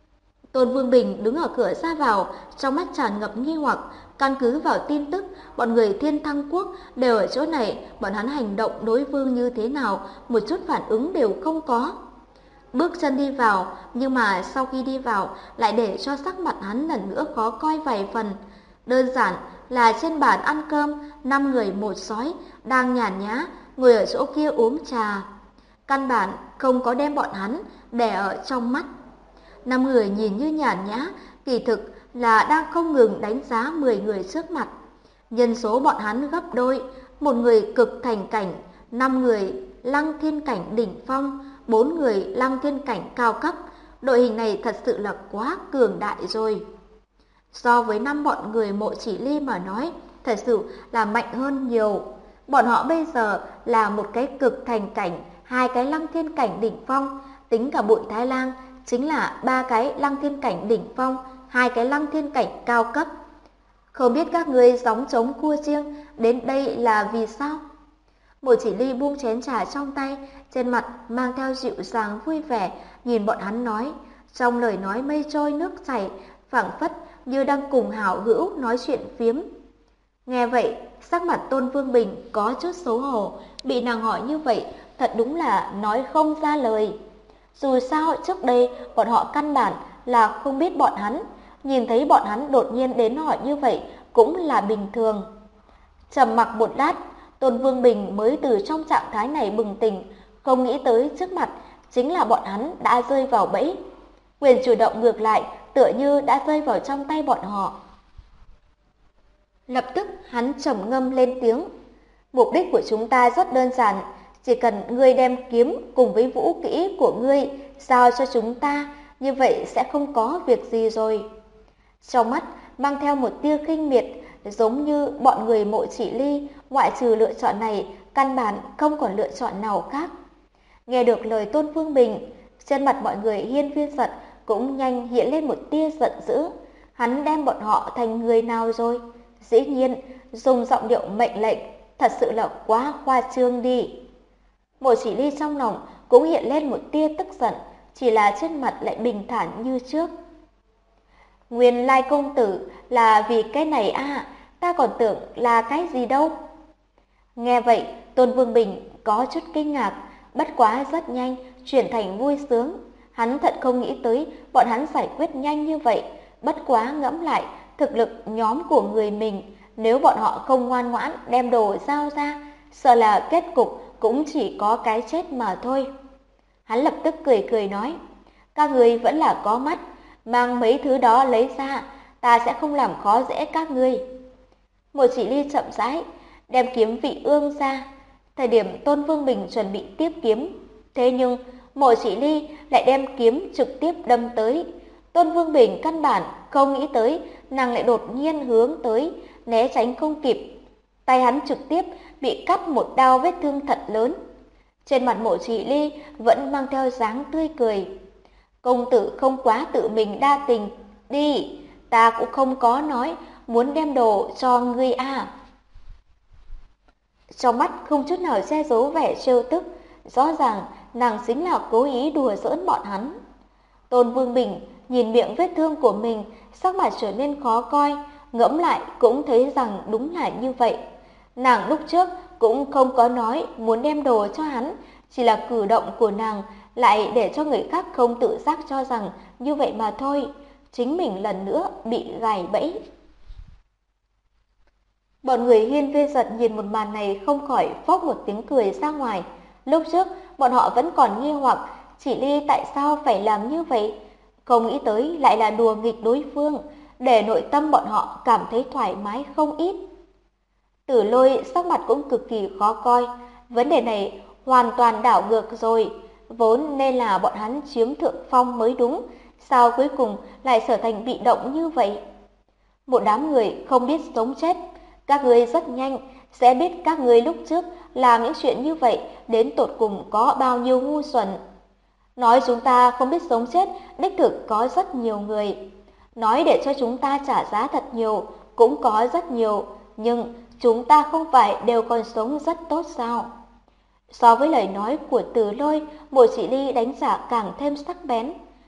Tôn Vương Bình đứng ở cửa ra vào, trong mắt tràn ngập nghi hoặc. Căn cứ vào tin tức, bọn người Thiên Thăng Quốc đều ở chỗ này, bọn hắn hành động đối phương như thế nào, một chút phản ứng đều không có. Bước chân đi vào, nhưng mà sau khi đi vào lại để cho sắc mặt hắn lần nữa khó coi vài phần. Đơn giản là trên bàn ăn cơm, 5 người một sói đang nhàn nhã ngồi ở chỗ kia uống trà. Căn bản không có đem bọn hắn để ở trong mắt. 5 người nhìn như nhàn nhã, kỳ thực là đang không ngừng đánh giá 10 người trước mặt. Nhân số bọn hắn gấp đôi, một người cực thành cảnh, 5 người lăng thiên cảnh đỉnh phong, 4 người lăng thiên cảnh cao cấp. Đội hình này thật sự là quá cường đại rồi. So với 5 bọn người Mộ Chỉ Ly mà nói, thật sự là mạnh hơn nhiều. Bọn họ bây giờ là một cái cực thành cảnh, 2 cái lăng thiên cảnh đỉnh phong, tính cả Bụi Thái Lang chính là 3 cái lăng thiên cảnh đỉnh phong, 2 cái lăng thiên cảnh cao cấp. Không biết các ngươi gióng trống cua chiêng đến đây là vì sao? Mộ Chỉ Ly buông chén trà trong tay, trên mặt mang theo dịu dàng vui vẻ, nhìn bọn hắn nói, trong lời nói mây trôi nước chảy, phảng phất như đang cùng hảo hữu nói chuyện phiếm. Nghe vậy, sắc mặt Tôn Vương Bình có chút xấu hổ, bị nàng hỏi như vậy, thật đúng là nói không ra lời. Dù sao trước đây bọn họ căn bản là không biết bọn hắn, nhìn thấy bọn hắn đột nhiên đến hỏi như vậy cũng là bình thường. Trầm mặc một lát, Tôn Vương Bình mới từ trong trạng thái này bừng tỉnh, không nghĩ tới trước mặt chính là bọn hắn đã rơi vào bẫy. Quyền chủ động ngược lại tựa như đã rơi vào trong tay bọn họ. Lập tức hắn trầm ngâm lên tiếng. Mục đích của chúng ta rất đơn giản, chỉ cần ngươi đem kiếm cùng với vũ kỹ của ngươi giao cho chúng ta, như vậy sẽ không có việc gì rồi. Trong mắt mang theo một tia khinh miệt, giống như bọn người Mộ Chỉ Ly, ngoại trừ lựa chọn này, căn bản không còn lựa chọn nào khác. Nghe được lời Tôn Vương Bình, trên mặt mọi người Hiên Viên Giật cũng nhanh hiện lên một tia giận dữ. Hắn đem bọn họ thành người nào rồi? Dĩ nhiên, dùng giọng điệu mệnh lệnh, thật sự là quá khoa trương đi. Mộ Chỉ Ly trong lòng cũng hiện lên một tia tức giận, chỉ là trên mặt lại bình thản như trước. Nguyên lai công tử là vì cái này à, ta còn tưởng là cái gì đâu. Nghe vậy, Tôn Vương Bình có chút kinh ngạc, bất quá rất nhanh chuyển thành vui sướng. Hắn thật không nghĩ tới bọn hắn giải quyết nhanh như vậy, bất quá ngẫm lại thực lực nhóm của người mình, nếu bọn họ không ngoan ngoãn đem đồ giao ra, sợ là kết cục cũng chỉ có cái chết mà thôi. Hắn lập tức cười cười nói, các người vẫn là có mắt, mang mấy thứ đó lấy ra, ta sẽ không làm khó dễ các ngươi. Mộ Chỉ Ly chậm rãi đem kiếm vị ương ra. Thời điểm Tôn Vương Bình chuẩn bị tiếp kiếm, thế nhưng Mộ Chỉ Ly lại đem kiếm trực tiếp đâm tới. Tôn Vương Bình căn bản không nghĩ tới nàng lại đột nhiên hướng tới, né tránh không kịp. Tay hắn trực tiếp bị cắt một đao, vết thương thật lớn. Trên mặt Mộ Chỉ Ly vẫn mang theo dáng tươi cười. Công tử không quá tự mình đa tình đi, ta cũng không có nói muốn đem đồ cho ngươi à. Trong mắt không chút nào che giấu vẻ trêu tức, rõ ràng nàng chính là cố ý đùa giỡn bọn hắn. Tôn Vương Bình nhìn miệng vết thương của mình, sắc mặt trở nên khó coi, ngẫm lại cũng thấy rằng đúng là như vậy. Nàng lúc trước cũng không có nói muốn đem đồ cho hắn, chỉ là cử động của nàng lại để cho người khác không tự giác cho rằng như vậy mà thôi. Chính mình lần nữa bị gài bẫy. Bọn người Hiên Viên Giật nhìn một màn này không khỏi phốc một tiếng cười ra ngoài. Lúc trước bọn họ vẫn còn nghi hoặc Chỉ Ly tại sao phải làm như vậy, không nghĩ tới lại là đùa nghịch đối phương, để nội tâm bọn họ cảm thấy thoải mái không ít. Tử Lôi sắc mặt cũng cực kỳ khó coi, vấn đề này hoàn toàn đảo ngược rồi, vốn nên là bọn hắn chiếm thượng phong mới đúng, sao cuối cùng lại trở thành bị động như vậy? Một đám người không biết sống chết, các ngươi rất nhanh sẽ biết các ngươi lúc trước làm những chuyện như vậy đến tột cùng có bao nhiêu ngu xuẩn. Nói chúng ta không biết sống chết, đích thực có rất nhiều người. Nói để cho chúng ta trả giá thật nhiều, cũng có rất nhiều, nhưng chúng ta không phải đều còn sống rất tốt sao? So với lời nói của Từ Lôi, Mộ Chỉ Ly đánh trả càng thêm sắc bén.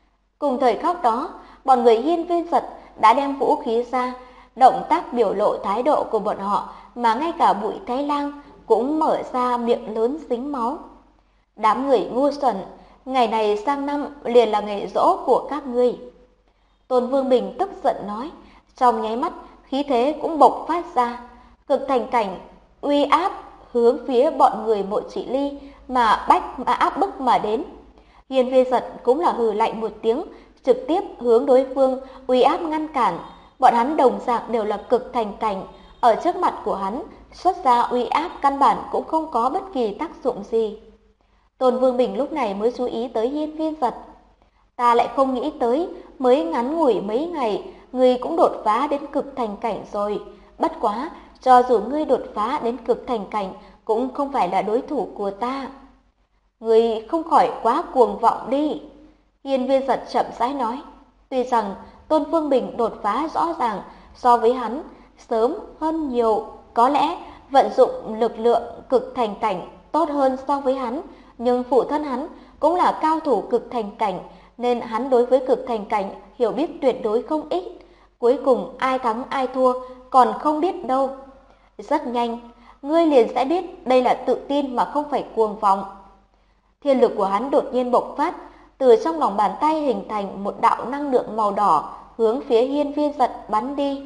Cùng thời khắc đó, bọn người Hiên Viên Giật đã đem vũ khí ra, động tác biểu lộ thái độ của bọn họ mà ngay cả Bụi Thái Lang cũng mở ra miệng lớn dính máu. Đám người ngu xuẩn, ngày này sang năm liền là ngày giỗ của các ngươi. Tôn Vương Bình tức giận nói, trong nháy mắt khí thế cũng bộc phát ra, cực thành cảnh uy áp hướng phía bọn người Mộ Chỉ Ly mà áp bức mà đến. Hiên Viên Giật cũng là hừ lạnh một tiếng, trực tiếp hướng đối phương uy áp ngăn cản. Bọn hắn đồng dạng đều là cực thành cảnh, ở trước mặt của hắn xuất ra uy áp căn bản cũng không có bất kỳ tác dụng gì. Tôn Vương Bình lúc này mới chú ý tới Hiên Viên Giật. Ta lại không nghĩ tới, mới ngắn ngủi mấy ngày, ngươi cũng đột phá đến cực thành cảnh rồi. Bất quá, cho dù ngươi đột phá đến cực thành cảnh, cũng không phải là đối thủ của ta. Ngươi không khỏi quá cuồng vọng đi. Hiên Viên Giật chậm rãi nói. Tuy rằng Tôn Phương Bình đột phá rõ ràng so với hắn sớm hơn nhiều, có lẽ vận dụng lực lượng cực thành cảnh tốt hơn so với hắn, nhưng phụ thân hắn cũng là cao thủ cực thành cảnh, nên hắn đối với cực thành cảnh hiểu biết tuyệt đối không ít. Cuối cùng ai thắng ai thua còn không biết đâu. Rất nhanh, ngươi liền sẽ biết đây là tự tin mà không phải cuồng vọng. Thiên lực của hắn đột nhiên bộc phát, từ trong lòng bàn tay hình thành một đạo năng lượng màu đỏ hướng phía Hiên Viên Giật bắn đi.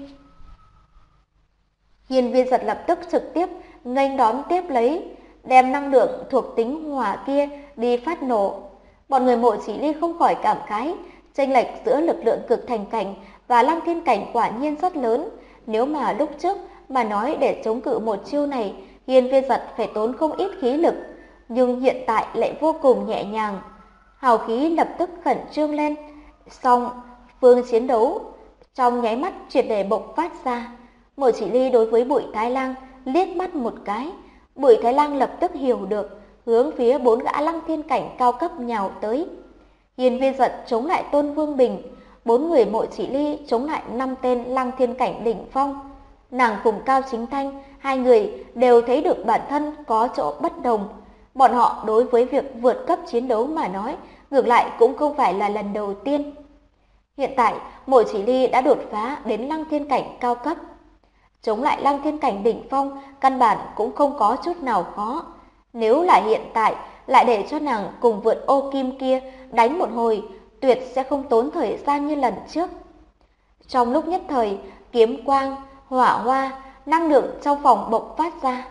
Hiên Viên Giật lập tức trực tiếp nghênh đón tiếp lấy, đem năng lượng thuộc tính hỏa kia đi phát nổ. Bọn người Mộ Chỉ Ly không khỏi cảm khái, chênh lệch giữa lực lượng cực thành cảnh và Lăng Thiên cảnh quả nhiên rất lớn. Nếu mà lúc trước mà nói để chống cự một chiêu này, Hiên Viên Giật phải tốn không ít khí lực, nhưng hiện tại lại vô cùng nhẹ nhàng. Hào khí lập tức khẩn trương lên, song phương chiến đấu trong nháy mắt triệt để bộc phát ra. Mộ Chỉ Ly đối với Bụi Thái Lang liếc mắt một cái, Bụi Thái Lang lập tức hiểu được, hướng phía 4 gã Lăng Thiên cảnh cao cấp nhào tới. Hiên Viên Giật chống lại Tôn Vương Bình, 4 người Mộ Chỉ Ly chống lại 5 tên Lăng Thiên cảnh đỉnh phong. Nàng cùng Cao Chính Thanh, hai người đều thấy được bản thân có chỗ bất đồng. Bọn họ đối với việc vượt cấp chiến đấu mà nói, ngược lại cũng không phải là lần đầu tiên. Hiện tại, Mộ Chỉ Ly đã đột phá đến Lăng Thiên cảnh cao cấp. Chống lại Lăng Thiên cảnh đỉnh phong, căn bản cũng không có chút nào khó. Nếu là hiện tại, lại để cho nàng cùng vượt ô kim kia đánh một hồi, tuyệt sẽ không tốn thời gian như lần trước. Trong lúc nhất thời, kiếm quang, hỏa hoa, năng lượng trong phòng bộc phát ra.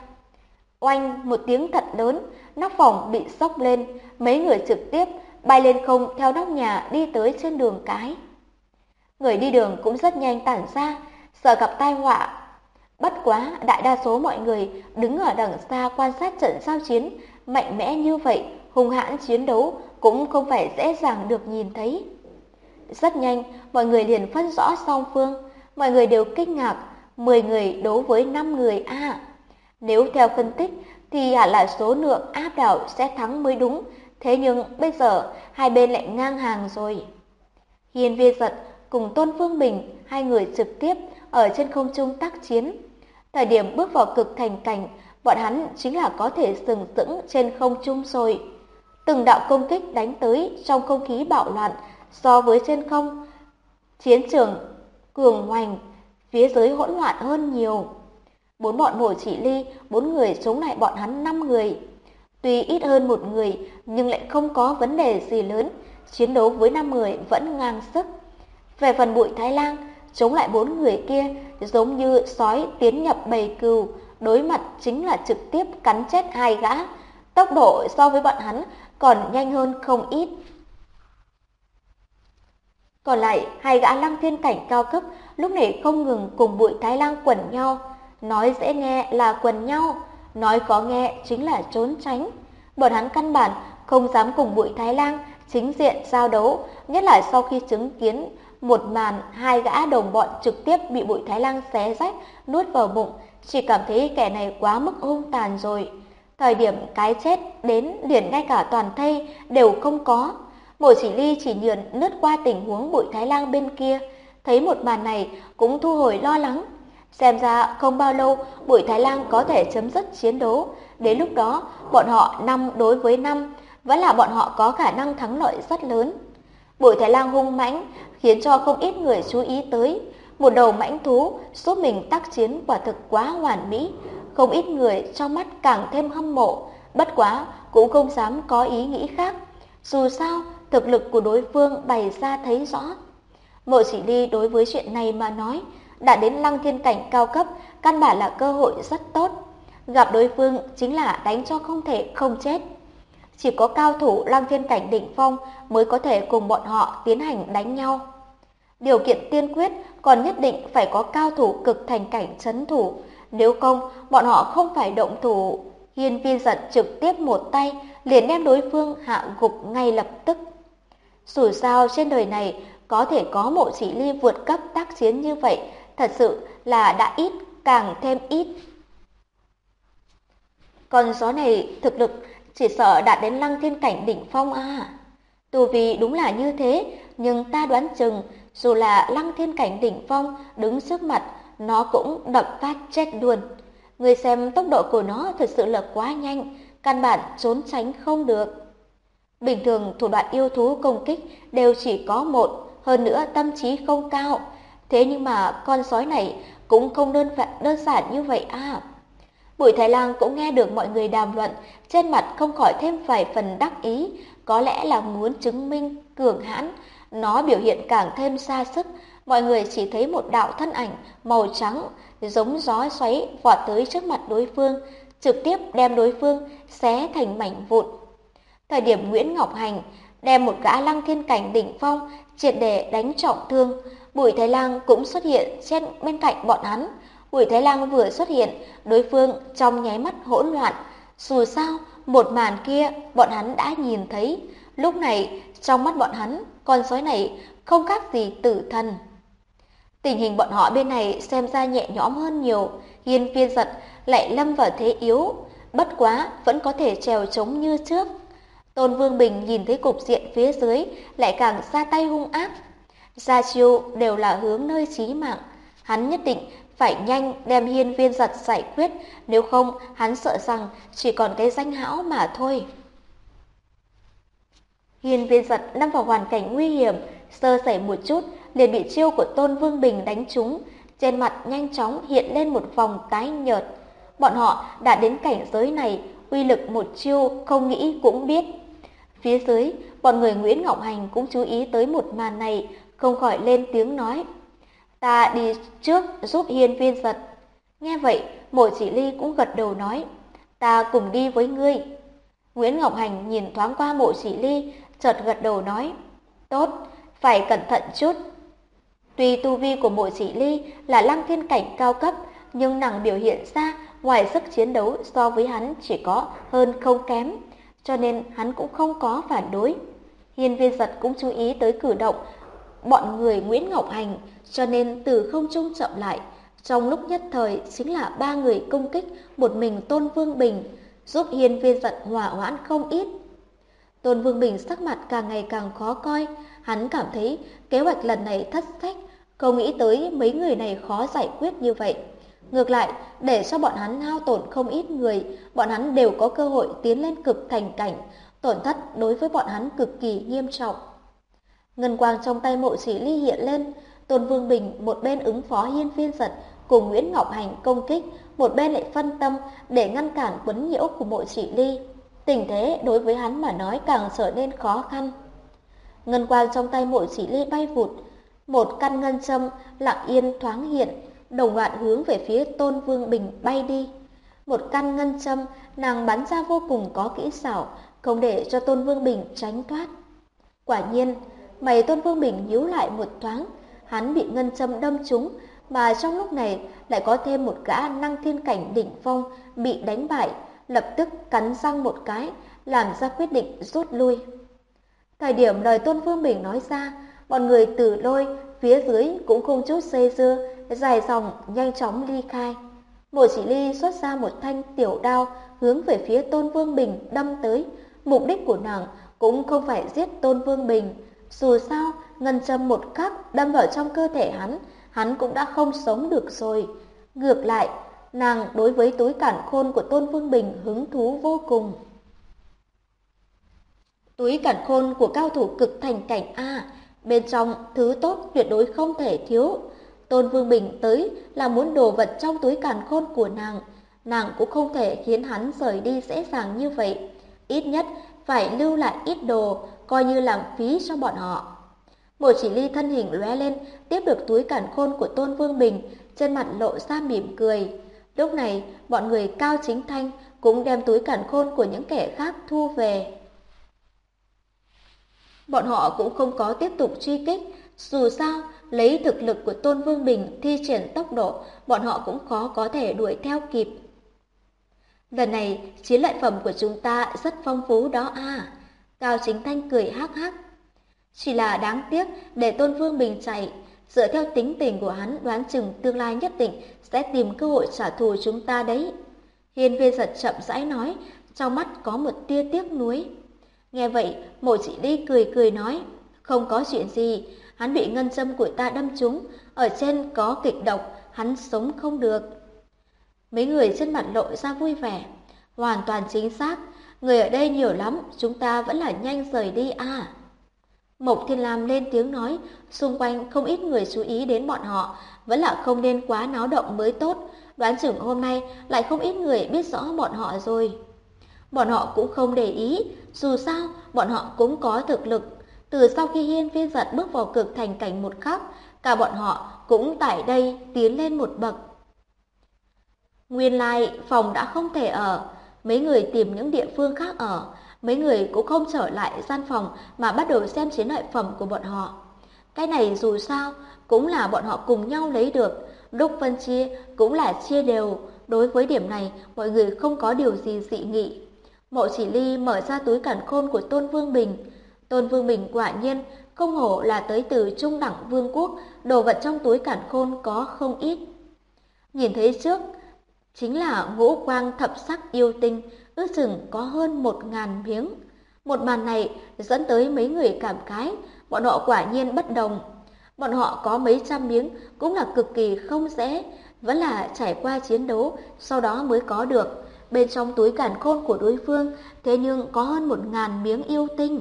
Oanh một tiếng thật lớn, nóc phòng bị xốc lên, mấy người trực tiếp bay lên không theo nóc nhà đi tới trên đường cái. Người đi đường cũng rất nhanh tản ra, sợ gặp tai họa. Bất quá, đại đa số mọi người đứng ở đằng xa quan sát trận giao chiến, mạnh mẽ như vậy, hung hãn chiến đấu cũng không phải dễ dàng được nhìn thấy. Rất nhanh, mọi người liền phân rõ song phương, mọi người đều kinh ngạc, 10 người đấu với 5 người a. Nếu theo phân tích thì hẳn là số lượng áp đảo sẽ thắng mới đúng, thế nhưng bây giờ hai bên lại ngang hàng rồi. Hiên Viên Giật cùng Tôn Phương Bình, hai người trực tiếp ở trên không trung tác chiến. Thời điểm bước vào cực thành cảnh, bọn hắn chính là có thể sừng sững trên không trung rồi. Từng đạo công kích đánh tới trong không khí bạo loạn, so với trên không, chiến trường cường hoành, phía dưới hỗn loạn hơn nhiều. 4 bọn Mộ Chỉ Ly, 4 người chống lại bọn hắn 5 người. Tuy ít hơn một người, nhưng lại không có vấn đề gì lớn, chiến đấu với 5 người vẫn ngang sức. Về phần Bụi Thái Lang, chống lại 4 người kia giống như sói tiến nhập bầy cừu, đối mặt chính là trực tiếp cắn chết hai gã. Tốc độ so với bọn hắn còn nhanh hơn không ít. Còn lại, hai gã Lăng Thiên cảnh cao cấp lúc này không ngừng cùng Bụi Thái Lang quần nhau. Nói dễ nghe là quần nhau, nói khó nghe chính là trốn tránh. Bọn hắn căn bản không dám cùng Bụi Thái Lang chính diện giao đấu, nhất là sau khi chứng kiến một màn hai gã đồng bọn trực tiếp bị Bụi Thái Lang xé rách, nuốt vào bụng, chỉ cảm thấy kẻ này quá mức hung tàn rồi. Thời điểm cái chết đến liền ngay cả toàn thây đều không có. Mộ Chỉ Ly chỉ nhườn lướt qua tình huống Bụi Thái Lang bên kia, thấy một màn này cũng thu hồi lo lắng. Xem ra không bao lâu Bụi Thái Lang có thể chấm dứt chiến đấu, đến lúc đó bọn họ 5 đối với 5, vẫn là bọn họ có khả năng thắng lợi rất lớn. Bùi Thái Lang hung mãnh khiến cho không ít người chú ý tới. Một đầu mãnh thú giúp mình tác chiến quả thực quá hoàn mỹ, không ít người trong mắt càng thêm hâm mộ, bất quá cũng không dám có ý nghĩ khác. Dù sao, thực lực của đối phương bày ra thấy rõ. Mộ Chỉ Ly đối với chuyện này mà nói, đã đến Lăng Thiên cảnh cao cấp, căn bản là cơ hội rất tốt. Gặp đối phương chính là đánh cho không thể không chết. Chỉ có cao thủ Lăng Thiên cảnh đỉnh phong mới có thể cùng bọn họ tiến hành đánh nhau. Điều kiện tiên quyết còn nhất định phải có cao thủ cực thành cảnh trấn thủ, nếu không bọn họ không phải động thủ. Hiên Viên giận trực tiếp một tay liền đem đối phương hạ gục ngay lập tức. Dù sao trên đời này có thể có Mộ Chỉ Ly vượt cấp tác chiến như vậy, thật sự là đã ít càng thêm ít. Con gió này thực lực chỉ sợ đạt đến Lăng Thiên cảnh đỉnh phong à. Tu vi đúng là như thế, nhưng ta đoán chừng dù là Lăng Thiên cảnh đỉnh phong đứng trước mặt, nó cũng đập phát chết luôn. Người xem tốc độ của nó thật sự là quá nhanh, căn bản trốn tránh không được. Bình thường thủ đoạn yêu thú công kích đều chỉ có một, hơn nữa tâm trí không cao. Thế nhưng mà con sói này cũng không đơn giản như vậy à. Bùi Thái Lang cũng nghe được mọi người đàm luận, trên mặt không khỏi thêm vài phần đắc ý, có lẽ là muốn chứng minh cường hãn. Nó biểu hiện càng thêm ra sức, mọi người chỉ thấy một đạo thân ảnh màu trắng giống gió xoáy vọt tới trước mặt đối phương, trực tiếp đem đối phương xé thành mảnh vụn. Thời điểm Nguyễn Ngọc Hành đem một gã Lăng Thiên cảnh đỉnh phong triệt để đánh trọng thương, Bùi Thái Lang cũng xuất hiện bên cạnh bọn hắn. Bùi Thái Lang vừa xuất hiện, đối phương trong nháy mắt hỗn loạn. Dù sao, một màn kia bọn hắn đã nhìn thấy. Lúc này, trong mắt bọn hắn, con sói này không khác gì tử thần. Tình hình bọn họ bên này xem ra nhẹ nhõm hơn nhiều. Hiên Viên giật lại lâm vào thế yếu, bất quá vẫn có thể trèo trống như trước. Tôn Vương Bình nhìn thấy cục diện phía dưới lại càng ra tay hung ác. Ra chiêu đều là hướng nơi chí mạng. Hắn nhất định phải nhanh đem Hiên Viên giật giải quyết, nếu không hắn sợ rằng chỉ còn cái danh hão mà thôi. Hiên Viên giật lâm vào hoàn cảnh nguy hiểm, sơ sẩy một chút liền bị chiêu của Tôn Vương Bình đánh trúng, trên mặt nhanh chóng hiện lên một vòng tái nhợt. Bọn họ đã đến cảnh giới này, uy lực một chiêu không nghĩ cũng biết. Phía dưới, bọn người Nguyễn Ngọc Hành cũng chú ý tới một màn này, không khỏi lên tiếng nói: "Ta đi trước giúp Hiên Viên giật." Nghe vậy, Mộ Chỉ Ly cũng gật đầu nói: "Ta cùng đi với ngươi." Nguyễn Ngọc Hành nhìn thoáng qua Mộ Chỉ Ly, chợt gật đầu nói: "Tốt, phải cẩn thận chút." Tuy tu vi của Mộ Chỉ Ly là Lăng Thiên cảnh cao cấp, nhưng nàng biểu hiện ra ngoài sức chiến đấu so với hắn chỉ có hơn không kém, cho nên hắn cũng không có phản đối. Hiên Viên giật cũng chú ý tới cử động bọn người Nguyễn Ngọc Hành, cho nên từ không trung chậm lại. Trong lúc nhất thời chính là ba người công kích một mình Tôn Vương Bình, giúp Hiên Viên giật hỏa hoãn không ít. Tôn Vương Bình sắc mặt càng ngày càng khó coi, hắn cảm thấy kế hoạch lần này thất sách, không nghĩ tới mấy người này khó giải quyết như vậy. Ngược lại, để cho bọn hắn hao tổn không ít người, bọn hắn đều có cơ hội tiến lên cực thành cảnh, tổn thất đối với bọn hắn cực kỳ nghiêm trọng. Ngân quang trong tay Mộ Chỉ Ly hiện lên, Tôn Vương Bình một bên ứng phó Hiên Viên giật cùng Nguyễn Ngọc Hành công kích, một bên lại phân tâm để ngăn cản quấn nhiễu của Mộ Chỉ Ly. Tình thế đối với hắn mà nói càng trở nên khó khăn. Ngân quang trong tay Mộ Chỉ Ly bay vụt, một căn ngân châm lặng yên thoáng hiện, đồng loạt hướng về phía Tôn Vương Bình bay đi. Một căn ngân châm nàng bắn ra vô cùng có kỹ xảo, không để cho Tôn Vương Bình tránh thoát. Quả nhiên, mày Tôn Vương Bình nhíu lại một thoáng, hắn bị ngân châm đâm trúng, mà trong lúc này lại có thêm một gã Lăng Thiên cảnh đỉnh phong bị đánh bại, lập tức cắn răng một cái, làm ra quyết định rút lui. Thời điểm lời Tôn Vương Bình nói ra, bọn người Tử Lôi phía dưới cũng không chút dây dưa, dài dòng nhanh chóng ly khai. Mộ Chỉ Ly xuất ra một thanh tiểu đao hướng về phía Tôn Vương Bình đâm tới. Mục đích của nàng cũng không phải giết Tôn Vương Bình, dù sao ngân châm một khắc đâm vào trong cơ thể hắn cũng đã không sống được rồi. Ngược lại, nàng đối với túi cản khôn của Tôn Vương Bình hứng thú vô cùng. Túi càn khôn của cao thủ cực thành cảnh A, bên trong thứ tốt tuyệt đối không thể thiếu. Tôn Vương Bình tới là muốn đồ vật trong túi càn khôn của nàng cũng không thể khiến hắn rời đi dễ dàng như vậy. Ít nhất phải lưu lại ít đồ, coi như làm phí cho bọn họ. Mộ Chỉ Ly thân hình lóe lên, tiếp được túi càn khôn của Tôn Vương Bình, trên mặt lộ ra mỉm cười. Lúc này, bọn người Cao Chính Thanh cũng đem túi càn khôn của những kẻ khác thu về. Bọn họ cũng không có tiếp tục truy kích, dù sao, lấy thực lực của Tôn Vương Bình thi triển tốc độ, bọn họ cũng khó có thể đuổi theo kịp. Lần này, chiến lợi phẩm của chúng ta rất phong phú đó à. Cao Chính Thanh cười hắc hắc. Chỉ là đáng tiếc để Tôn Vương Bình chạy, dựa theo tính tình của hắn đoán chừng tương lai nhất định sẽ tìm cơ hội trả thù chúng ta đấy. Hiên Viên Giật chậm rãi nói, trong mắt có một tia tiếc nuối. Nghe vậy, Mộ Chỉ Ly cười cười nói, không có chuyện gì, hắn bị ngân châm của ta đâm trúng, ở trên có kịch độc, hắn sống không được. Mấy người trên mặt lộ ra vui vẻ, hoàn toàn chính xác, người ở đây nhiều lắm, chúng ta vẫn là nhanh rời đi à. Mộc Thiên Lam lên tiếng nói, xung quanh không ít người chú ý đến bọn họ, vẫn là không nên quá náo động mới tốt, đoán chừng hôm nay lại không ít người biết rõ bọn họ rồi. Bọn họ cũng không để ý, dù sao bọn họ cũng có thực lực. Từ sau khi Hiên Viên Giật bước vào cực thành cảnh một khắc, cả bọn họ cũng tại đây tiến lên một bậc. Nguyên lai phòng đã không thể ở, mấy người tìm những địa phương khác ở, mấy người cũng không trở lại gian phòng mà bắt đầu xem chiến lợi phẩm của bọn họ. Cái này dù sao cũng là bọn họ cùng nhau lấy được, lúc phân chia cũng là chia đều, đối với điểm này mọi người không có điều gì dị nghị. Mộ Chỉ Ly mở ra túi càn khôn của Tôn Vương Bình. Tôn Vương Bình quả nhiên không hổ là tới từ trung đẳng vương quốc, đồ vật trong túi càn khôn có không ít. Nhìn thấy trước chính là ngũ quang thập sắc yêu tinh, ước chừng có hơn 1000 miếng. Một màn này dẫn tới mấy người cảm khái, bọn họ quả nhiên bất đồng. Bọn họ có mấy trăm miếng cũng là cực kỳ không dễ, vẫn là trải qua chiến đấu sau đó mới có được. Bên trong túi càn khôn của đối phương thế nhưng có hơn 1000 miếng yêu tinh.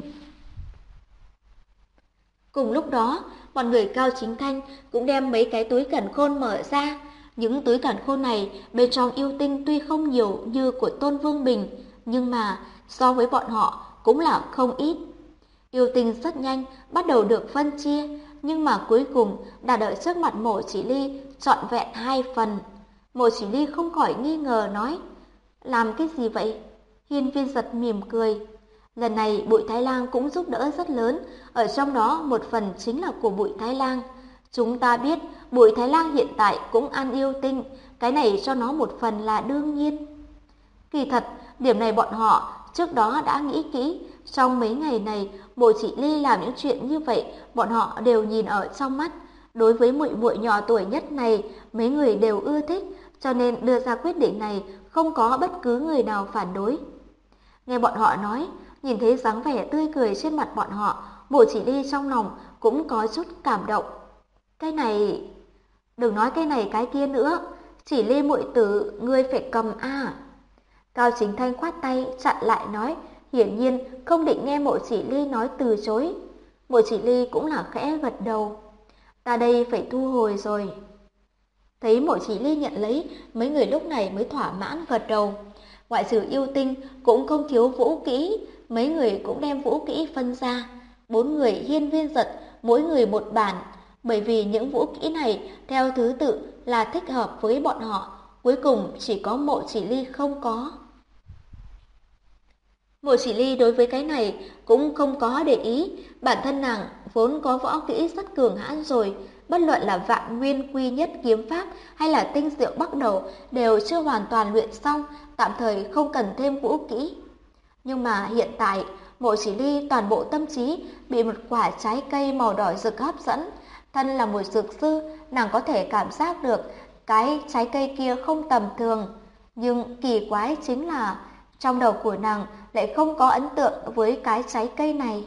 Cùng lúc đó, bọn người Cao Chính Thanh cũng đem mấy cái túi càn khôn mở ra. Những túi càn khôn này bên trong yêu tinh tuy không nhiều như của Tôn Vương Bình, nhưng mà so với bọn họ cũng là không ít. Yêu tinh rất nhanh bắt đầu được phân chia, nhưng mà cuối cùng đã đợi trước mặt Mộ Chỉ Ly trọn vẹn 2 phần. Mộ Chỉ Ly không khỏi nghi ngờ nói, làm cái gì vậy? Hiên Viên Giật mỉm cười. Lần này Bụi Thái Lang cũng giúp đỡ rất lớn, ở trong đó một phần chính là của Bụi Thái Lang. Chúng ta biết Bụi Thái Lang hiện tại cũng ăn yêu tinh, cái này cho nó một phần là đương nhiên. Kỳ thật, điểm này bọn họ trước đó đã nghĩ kỹ, trong mấy ngày này Mộ Chỉ Ly làm những chuyện như vậy, bọn họ đều nhìn ở trong mắt. Đối với muội muội nhỏ tuổi nhất này, mấy người đều ưa thích, cho nên đưa ra quyết định này không có bất cứ người nào phản đối. Nghe bọn họ nói, nhìn thấy dáng vẻ tươi cười trên mặt bọn họ, Mộ Chỉ Ly trong lòng cũng có chút cảm động. Cái này, đừng nói cái này cái kia nữa, Chỉ Ly muội tử, ngươi phải cầm a. Cao Chính Thanh khoát tay chặn lại nói, hiển nhiên không định nghe Mộ Chỉ Ly nói từ chối. Mộ Chỉ Ly cũng là khẽ gật đầu. Ta đây phải thu hồi rồi. Thấy Mộ Chỉ Ly nhận lấy, mấy người lúc này mới thỏa mãn gật đầu. Ngoại trừ yêu tinh cũng không thiếu vũ kỹ, mấy người cũng đem vũ kỹ phân ra. 4 người Hiên Viên Giật, mỗi người một bản, bởi vì những vũ kỹ này theo thứ tự là thích hợp với bọn họ, cuối cùng chỉ có Mộ Chỉ Ly không có. Mộ Chỉ Ly đối với cái này cũng không có để ý, bản thân nàng vốn có võ kỹ rất cường hãn rồi, bất luận là Vạn Nguyên Quy Nhất kiếm pháp hay là Tinh Diệu Bắc Đầu đều chưa hoàn toàn luyện xong, tạm thời không cần thêm vũ kỹ. Nhưng mà hiện tại, Mộ Chỉ Ly toàn bộ tâm trí bị một quả trái cây màu đỏ rực hấp dẫn. Thân là một dược sư, nàng có thể cảm giác được cái trái cây kia không tầm thường. Nhưng kỳ quái chính là trong đầu của nàng lại không có ấn tượng với cái trái cây này.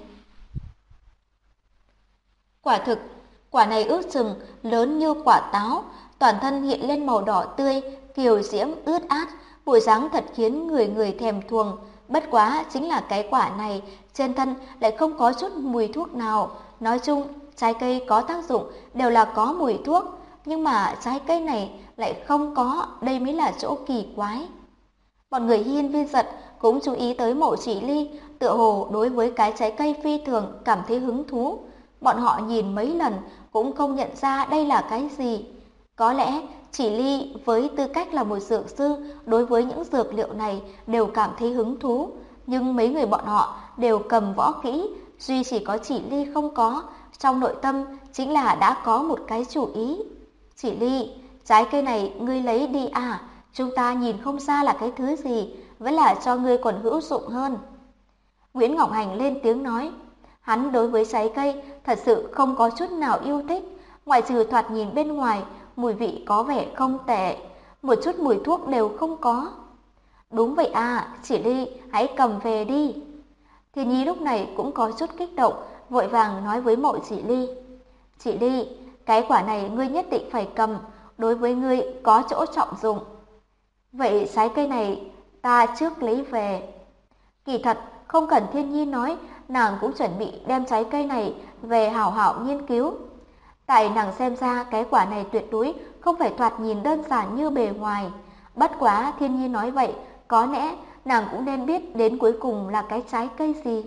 Quả thực, quả này ước chừng lớn như quả táo, toàn thân hiện lên màu đỏ tươi, kiều diễm ướt át, bộ dáng thật khiến người người thèm thuồng. Bất quá chính là cái quả này trên thân lại không có chút mùi thuốc nào. Nói chung, trái cây có tác dụng đều là có mùi thuốc, nhưng mà trái cây này lại không có, đây mới là chỗ kỳ quái. Bọn người Hiên Viên Giật cũng chú ý tới Mộ Chỉ Ly, tựa hồ đối với cái trái cây phi thường cảm thấy hứng thú. Bọn họ nhìn mấy lần cũng không nhận ra đây là cái gì. Có lẽ Chỉ Ly với tư cách là một dược sư đối với những dược liệu này đều cảm thấy hứng thú, nhưng mấy người bọn họ đều cầm võ kỹ, duy chỉ có Chỉ Ly không có, trong nội tâm chính là đã có một cái chủ ý. Chỉ Ly, trái cây này ngươi lấy đi à, chúng ta nhìn không ra là cái thứ gì, vẫn là cho ngươi còn hữu dụng hơn. Nguyễn Ngọc Hành lên tiếng nói, hắn đối với trái cây thật sự không có chút nào yêu thích, ngoại trừ thoạt nhìn bên ngoài, mùi vị có vẻ không tệ, một chút mùi thuốc đều không có. Đúng vậy à, Chỉ Ly, hãy cầm về đi. Thiên Nhi lúc này cũng có chút kích động, vội vàng nói với Mộ Chỉ Ly. Chỉ Ly, cái quả này ngươi nhất định phải cầm, đối với ngươi có chỗ trọng dụng. Vậy trái cây này ta trước lấy về. Kỳ thật, không cần Thiên Nhi nói, nàng cũng chuẩn bị đem trái cây này về hảo hảo nghiên cứu. Tại nàng xem ra cái quả này tuyệt đối không phải thoạt nhìn đơn giản như bề ngoài. Bất quá Thiên Nhi nói vậy, có lẽ nàng cũng nên biết đến cuối cùng là cái trái cây gì.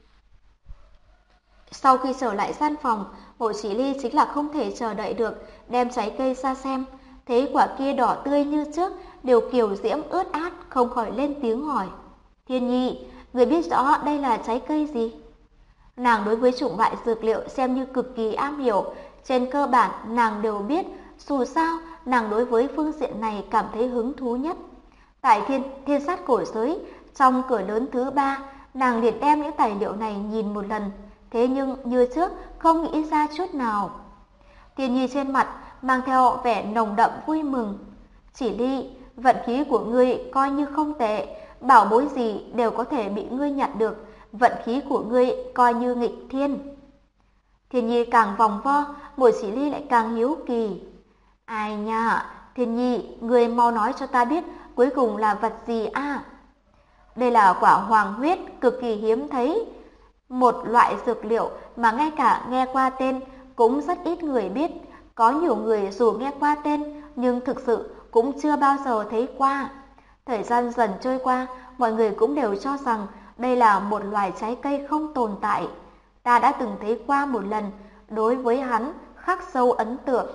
Sau khi trở lại gian phòng, Mộ Chỉ Ly chính là không thể chờ đợi được, đem trái cây ra xem. Thấy quả kia đỏ tươi như trước, đều kiều diễm ướt át, không khỏi lên tiếng hỏi. Thiên Nhi, người biết rõ đây là trái cây gì? Nàng đối với chủng loại dược liệu xem như cực kỳ am hiểu, trên cơ bản nàng đều biết, dù sao nàng đối với phương diện này cảm thấy hứng thú nhất. Tại thiên sát cổ giới, trong cửa lớn thứ 3, nàng liền đem những tài liệu này nhìn một lần, thế nhưng như trước không nghĩ ra chút nào. Thiên Nhi trên mặt mang theo vẻ nồng đậm vui mừng. Chỉ Ly, vận khí của ngươi coi như không tệ, bảo bối gì đều có thể bị ngươi nhặt được, vận khí của ngươi coi như nghịch thiên. Thiên Nhi càng vòng vo, Mộ Chỉ Ly lại càng hiếu kỳ. Ai nha, Thiên Nhi, ngươi mau nói cho ta biết cuối cùng là vật gì a? Đây là quả hoàng huyết, cực kỳ hiếm thấy, một loại dược liệu mà ngay cả nghe qua tên cũng rất ít người biết. Có nhiều người dù nghe qua tên nhưng thực sự cũng chưa bao giờ thấy qua. Thời gian dần trôi qua, mọi người cũng đều cho rằng đây là một loài trái cây không tồn tại. Ta đã từng thấy qua một lần, đối với hắn khắc sâu ấn tượng.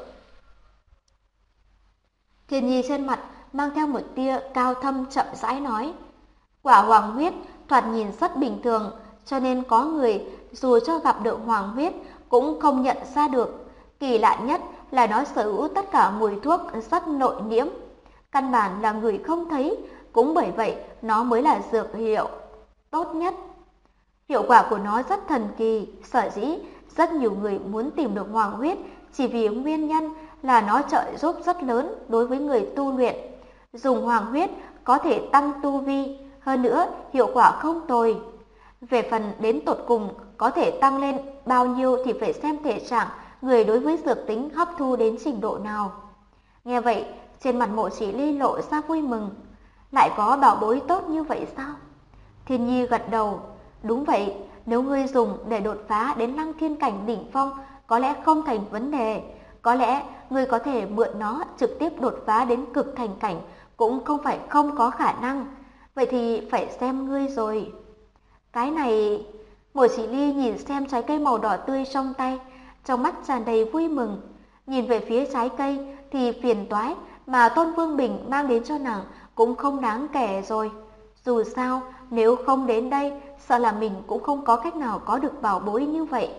Thiên Nhi trên mặt mang theo một tia cao thâm chậm rãi nói. Quả hoàng huyết thoạt nhìn rất bình thường, cho nên có người dù cho gặp được hoàng huyết cũng không nhận ra được. Kỳ lạ nhất là nó sở hữu tất cả mùi thuốc rất nội liễm, căn bản là người không thấy, cũng bởi vậy nó mới là dược hiệu tốt nhất. Hiệu quả của nó rất thần kỳ, sở dĩ rất nhiều người muốn tìm được hoàng huyết chỉ vì nguyên nhân là nó trợ giúp rất lớn đối với người tu luyện. Dùng hoàng huyết có thể tăng tu vi, hơn nữa hiệu quả không tồi. Về phần đến tột cùng có thể tăng lên bao nhiêu thì phải xem thể trạng người đối với dược tính hấp thu đến trình độ nào. Nghe vậy, trên mặt Mộ Chỉ Ly lộ ra vui mừng. Lại có bảo bối tốt như vậy sao? Thiên Nhi gật đầu. Đúng vậy, nếu ngươi dùng để đột phá đến Lăng Thiên cảnh đỉnh phong, có lẽ không thành vấn đề. Có lẽ ngươi có thể mượn nó trực tiếp đột phá đến cực thành cảnh, cũng không phải không có khả năng. Vậy thì phải xem ngươi rồi. Cái này... Mộ Chỉ Ly nhìn xem trái cây màu đỏ tươi trong tay, trong mắt tràn đầy vui mừng. Nhìn về phía trái cây thì phiền toái mà Tôn Vương Bình mang đến cho nàng cũng không đáng kể rồi. Dù sao, nếu không đến đây, sợ là mình cũng không có cách nào có được bảo bối như vậy.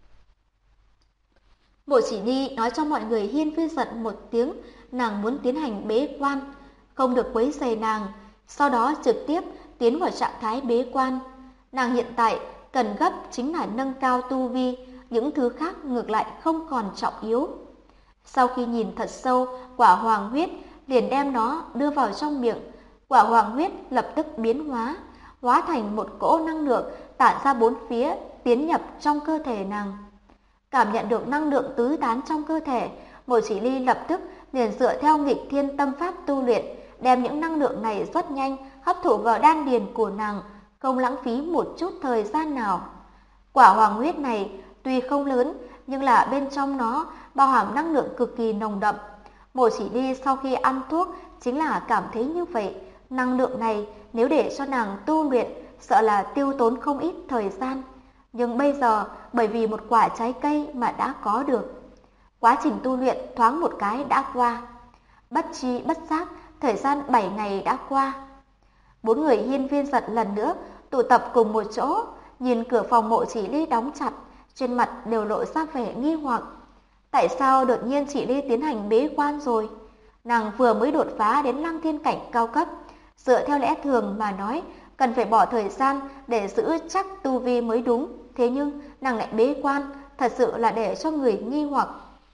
Mộ Chỉ Ly nói cho mọi người Hiên Viên Giật một tiếng, nàng muốn tiến hành bế quan, không được quấy rầy nàng, sau đó trực tiếp tiến vào trạng thái bế quan. Nàng hiện tại cần gấp chính là nâng cao tu vi, những thứ khác ngược lại không còn trọng yếu. Sau khi nhìn thật sâu quả hoàng huyết, liền đem nó đưa vào trong miệng. Quả hoàng huyết lập tức biến hóa, hóa thành một cỗ năng lượng tản ra bốn phía, tiến nhập trong cơ thể nàng. Cảm nhận được năng lượng tứ tán trong cơ thể, Mộ Chỉ Ly lập tức liền dựa theo nghịch thiên tâm pháp tu luyện, đem những năng lượng này rất nhanh hấp thụ vào đan điền của nàng, không lãng phí một chút thời gian nào. Quả hoàng huyết này tuy không lớn, nhưng là bên trong nó bao hàm năng lượng cực kỳ nồng đậm. Mộ Chỉ Ly sau khi ăn thuốc chính là cảm thấy như vậy. Năng lượng này nếu để cho nàng tu luyện, sợ là tiêu tốn không ít thời gian. Nhưng bây giờ bởi vì một quả trái cây mà đã có được. Quá trình tu luyện thoáng một cái đã qua. Bất tri bất giác, thời gian 7 ngày đã qua. 4 người Hiên Viên Giật lần nữa tụ tập cùng một chỗ, nhìn cửa phòng Mộ Chỉ Ly đóng chặt, trên mặt đều lộ ra vẻ nghi hoặc. Tại sao đột nhiên Chỉ Ly tiến hành bế quan rồi? Nàng vừa mới đột phá đến Lăng Thiên cảnh cao cấp, dựa theo lẽ thường mà nói, cần phải bỏ thời gian để giữ chắc tu vi mới đúng. Thế nhưng nàng lại bế quan, thật sự là để cho người nghi hoặc.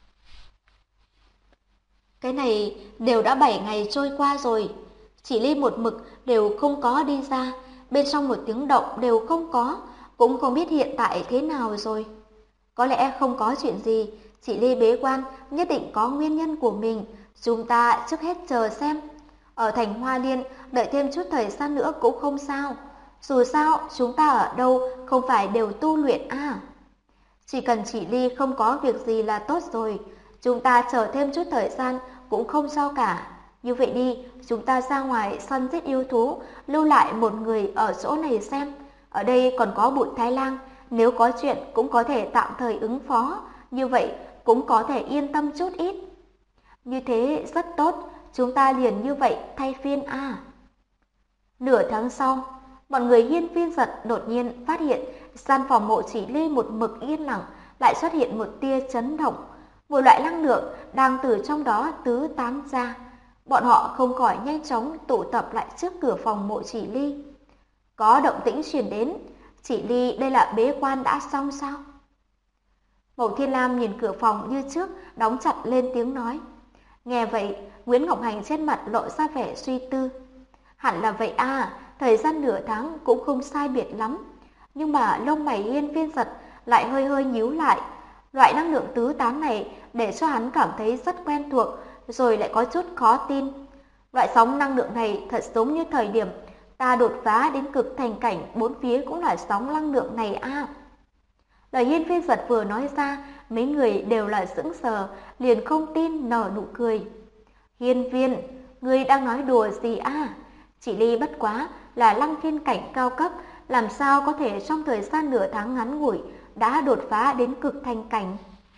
Cái này đều đã 7 ngày trôi qua rồi, Chỉ Ly một mực đều không có đi ra, bên trong một tiếng động đều không có, cũng không biết hiện tại thế nào rồi. Có lẽ không có chuyện gì, Chỉ Ly bế quan nhất định có nguyên nhân của mình, chúng ta trước hết chờ xem. Ở thành Hoa Liên đợi thêm chút thời gian nữa cũng không sao, dù sao chúng ta ở đâu không phải đều tu luyện à. Chỉ cần Chỉ Ly không có việc gì là tốt rồi, chúng ta chờ thêm chút thời gian cũng không sao cả. Như vậy đi, chúng ta ra ngoài săn giết yêu thú, lưu lại một người ở chỗ này xem. Ở đây còn có Bụi Thái Lang, nếu có chuyện cũng có thể tạm thời ứng phó, như vậy cũng có thể yên tâm chút ít. Như thế rất tốt, chúng ta liền như vậy thay phiên à. Nửa tháng sau, mọi người Hiên Viên Giật đột nhiên phát hiện gian phòng Mộ Chỉ Ly một mực yên lặng, lại xuất hiện một tia chấn động. Một loại năng lượng đang từ trong đó tứ tán ra. Bọn họ không khỏi nhanh chóng tụ tập lại trước cửa phòng Mộ Chỉ Ly. Có động tĩnh truyền đến, Chỉ Ly đây là bế quan đã xong sao? Mộ Thiên Lam nhìn cửa phòng như trước, đóng chặt lên tiếng nói. Nghe vậy, Nguyễn Ngọc Hành trên mặt lộ ra vẻ suy tư. Hẳn là vậy à, thời gian nửa tháng cũng không sai biệt lắm. Nhưng mà lông mày Hiên Viên Giật lại hơi hơi nhíu lại. Loại năng lượng tứ tán này để cho hắn cảm thấy rất quen thuộc, rồi lại có chút khó tin. Loại sóng năng lượng này thật giống như thời điểm ta đột phá đến cực thành cảnh, bốn phía cũng là sóng năng lượng này à. Lời Hiên Viên Giật vừa nói ra, mấy người đều là sững sờ, liền không tin nở nụ cười. Hiên Viên, ngươi đang nói đùa gì à? Chỉ Ly bất quá là Lăng Thiên cảnh cao cấp, làm sao có thể trong thời gian nửa tháng ngắn ngủi đã đột phá đến cực thành cảnh.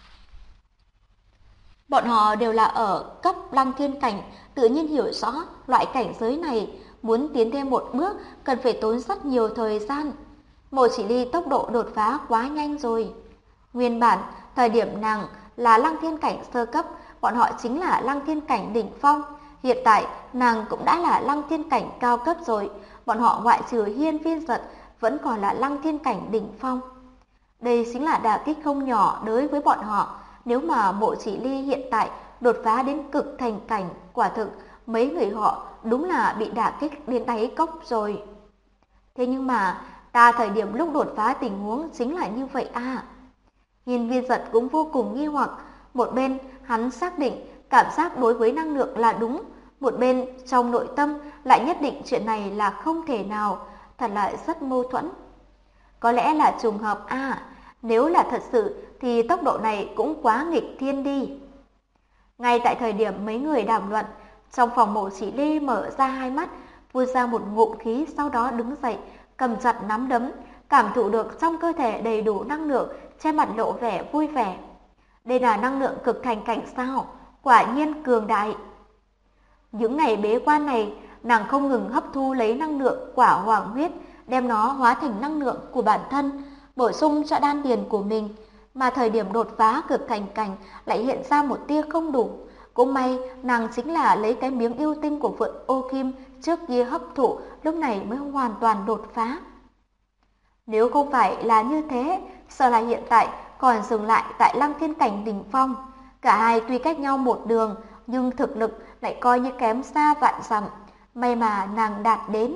Bọn họ đều là ở cấp Lăng Thiên cảnh, tự nhiên hiểu rõ loại cảnh giới này, muốn tiến thêm một bước cần phải tốn rất nhiều thời gian. Mộ Chỉ Ly tốc độ đột phá quá nhanh rồi. Nguyên bản, thời điểm nàng là Lăng Thiên cảnh sơ cấp, bọn họ chính là Lăng Thiên cảnh đỉnh phong. Hiện tại, nàng cũng đã là Lăng Thiên cảnh cao cấp rồi, bọn họ ngoại trừ Hiên Viên Giật vẫn còn là Lăng Thiên cảnh đỉnh phong. Đây chính là đả kích không nhỏ đối với bọn họ. Nếu mà Mộ Chỉ Ly hiện tại đột phá đến cực thành cảnh, quả thực mấy người họ đúng là bị đả kích đến đáy cốc rồi. Thế nhưng mà ta thời điểm lúc đột phá tình huống chính là như vậy à? Hiên Viên Giật cũng vô cùng nghi hoặc. Một bên hắn xác định cảm giác đối với năng lượng là đúng, một bên trong nội tâm lại nhất định chuyện này là không thể nào, thật là rất mâu thuẫn. Có lẽ là trùng hợp à, nếu là thật sự thì tốc độ này cũng quá nghịch thiên đi. Ngay tại thời điểm mấy người đàm luận, trong phòng Mộ Chỉ Ly mở ra hai mắt, phun ra một ngụm khí, sau đó đứng dậy, cầm chặt nắm đấm, cảm thụ được trong cơ thể đầy đủ năng lượng, trên mặt lộ vẻ vui vẻ. Đây là năng lượng cực thành cảnh sao? Quả nhiên cường đại. Những ngày bế quan này, nàng không ngừng hấp thu lấy năng lượng quả hoàng huyết, đem nó hóa thành năng lượng của bản thân, bổ sung cho đan điền của mình. Mà thời điểm đột phá cực thành cảnh lại hiện ra một tia không đủ. Cũng may nàng chính là lấy cái miếng yêu tinh của Phượng Ô Kim trước kia hấp thụ, lúc này mới hoàn toàn đột phá. Nếu không phải là như thế, sợ là hiện tại còn dừng lại tại Lăng Thiên cảnh đỉnh phong. Cả hai tuy cách nhau một đường, nhưng thực lực lại coi như kém xa vạn dặm. May mà nàng đạt đến.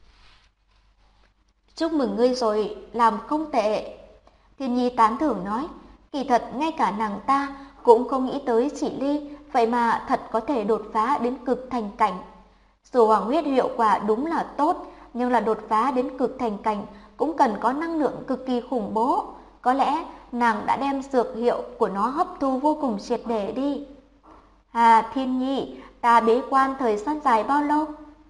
Chúc mừng ngươi rồi, làm không tệ. Thiên Nhi tán thưởng nói, kỳ thật ngay cả nàng ta cũng không nghĩ tới Chỉ Ly, vậy mà thật có thể đột phá đến cực thành cảnh. Dù hoàng huyết hiệu quả đúng là tốt, nhưng là đột phá đến cực thành cảnh cũng cần có năng lượng cực kỳ khủng bố. Có lẽ nàng đã đem dược hiệu của nó hấp thu vô cùng triệt để đi. Thiên Nhi, ta bế quan thời gian dài bao lâu?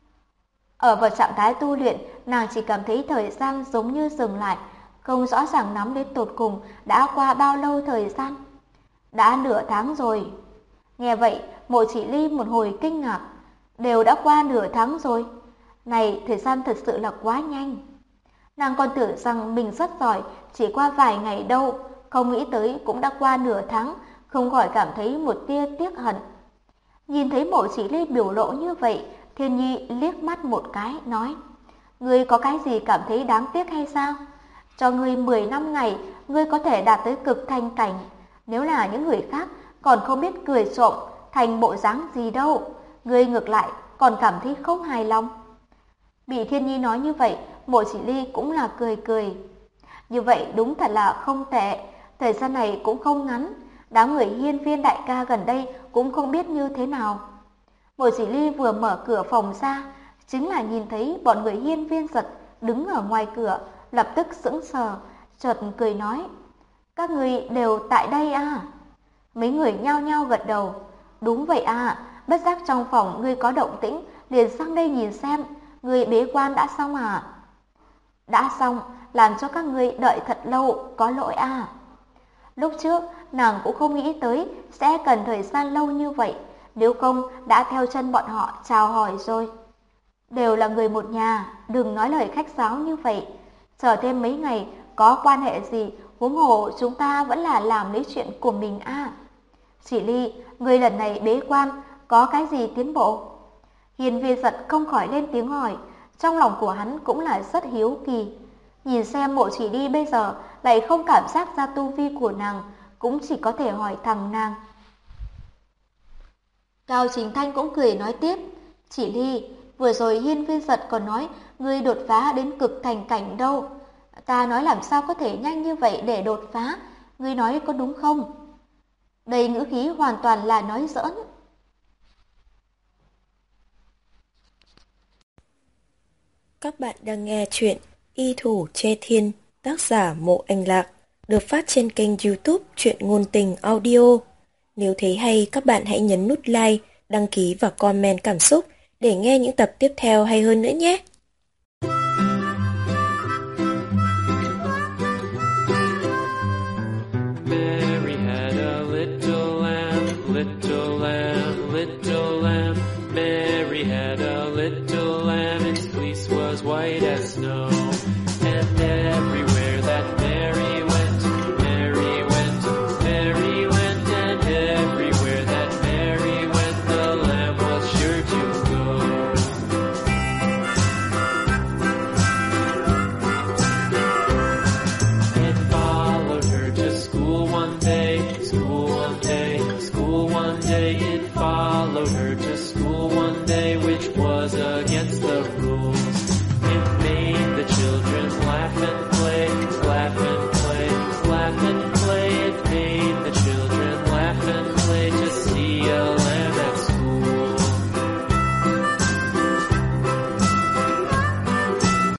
Ở vào trạng thái tu luyện, nàng chỉ cảm thấy thời gian giống như dừng lại, không rõ ràng nắm đến tột cùng đã qua bao lâu thời gian. Đã nửa tháng rồi. Nghe vậy, Mộ Chỉ Ly một hồi kinh ngạc. Đều đã qua nửa tháng rồi. Này, thời gian thật sự là quá nhanh. Nàng còn tưởng rằng mình rất giỏi, chỉ qua vài ngày đâu, không nghĩ tới cũng đã qua nửa tháng, không khỏi cảm thấy một tia tiếc hận. Nhìn thấy Mộ Chỉ Ly biểu lộ như vậy, Thiên Nhi liếc mắt một cái, nói: Ngươi có cái gì cảm thấy đáng tiếc hay sao? Cho ngươi 10 năm ngày, ngươi có thể đạt tới cực thanh cảnh. Nếu là những người khác, còn không biết cười trộm, thành bộ dáng gì đâu. Ngươi ngược lại, còn cảm thấy không hài lòng. Bị Thiên Nhi nói như vậy, Mộ Chỉ Ly cũng là cười cười. Như vậy đúng thật là không tệ, thời gian này cũng không ngắn. Đám người Hiên Viên đại ca gần đây cũng không biết như thế nào. Mộ Chỉ Ly vừa mở cửa phòng ra, chính là nhìn thấy bọn người Hiên Viên Giật đứng ở ngoài cửa, lập tức sững sờ, chợt cười nói: Các ngươi đều tại đây à? Mấy người nhao nhao gật đầu. Đúng vậy à, bất giác trong phòng ngươi có động tĩnh, liền sang đây nhìn xem. Ngươi bế quan đã xong à? Đã xong, làm cho các ngươi đợi thật lâu, có lỗi à. Lúc trước, nàng cũng không nghĩ tới sẽ cần thời gian lâu như vậy, nếu không đã theo chân bọn họ chào hỏi rồi. Đều là người một nhà, đừng nói lời khách sáo như vậy. Chờ thêm mấy ngày, có quan hệ gì, huống hồ chúng ta vẫn là làm lấy chuyện của mình à. Chỉ Ly, người lần này bế quan, có cái gì tiến bộ? Hiên Viên Giật không khỏi lên tiếng hỏi, trong lòng của hắn cũng là rất hiếu kỳ. Nhìn xem Mộ Chỉ Ly bây giờ lại không cảm giác ra tu vi của nàng, cũng chỉ có thể hỏi thằng nàng. Cao Chính Thanh cũng cười nói tiếp, Chỉ Ly, vừa rồi Hiên Viên Giật còn nói ngươi đột phá đến cực thành cảnh đâu. Ta nói làm sao có thể nhanh như vậy để đột phá, ngươi nói có đúng không? Đây ngữ khí hoàn toàn là nói giỡn. Các bạn đang nghe chuyện Y Thủ Che Thiên, tác giả Mộ Anh Lạc, được phát trên kênh YouTube Truyện Ngôn Tình Audio. Nếu thấy hay, các bạn hãy nhấn nút like, đăng ký và comment cảm xúc để nghe những tập tiếp theo hay hơn nữa nhé. Mary had a little lamb, little lamb, little lamb. Mary had a little lamb, its fleece was white as snow.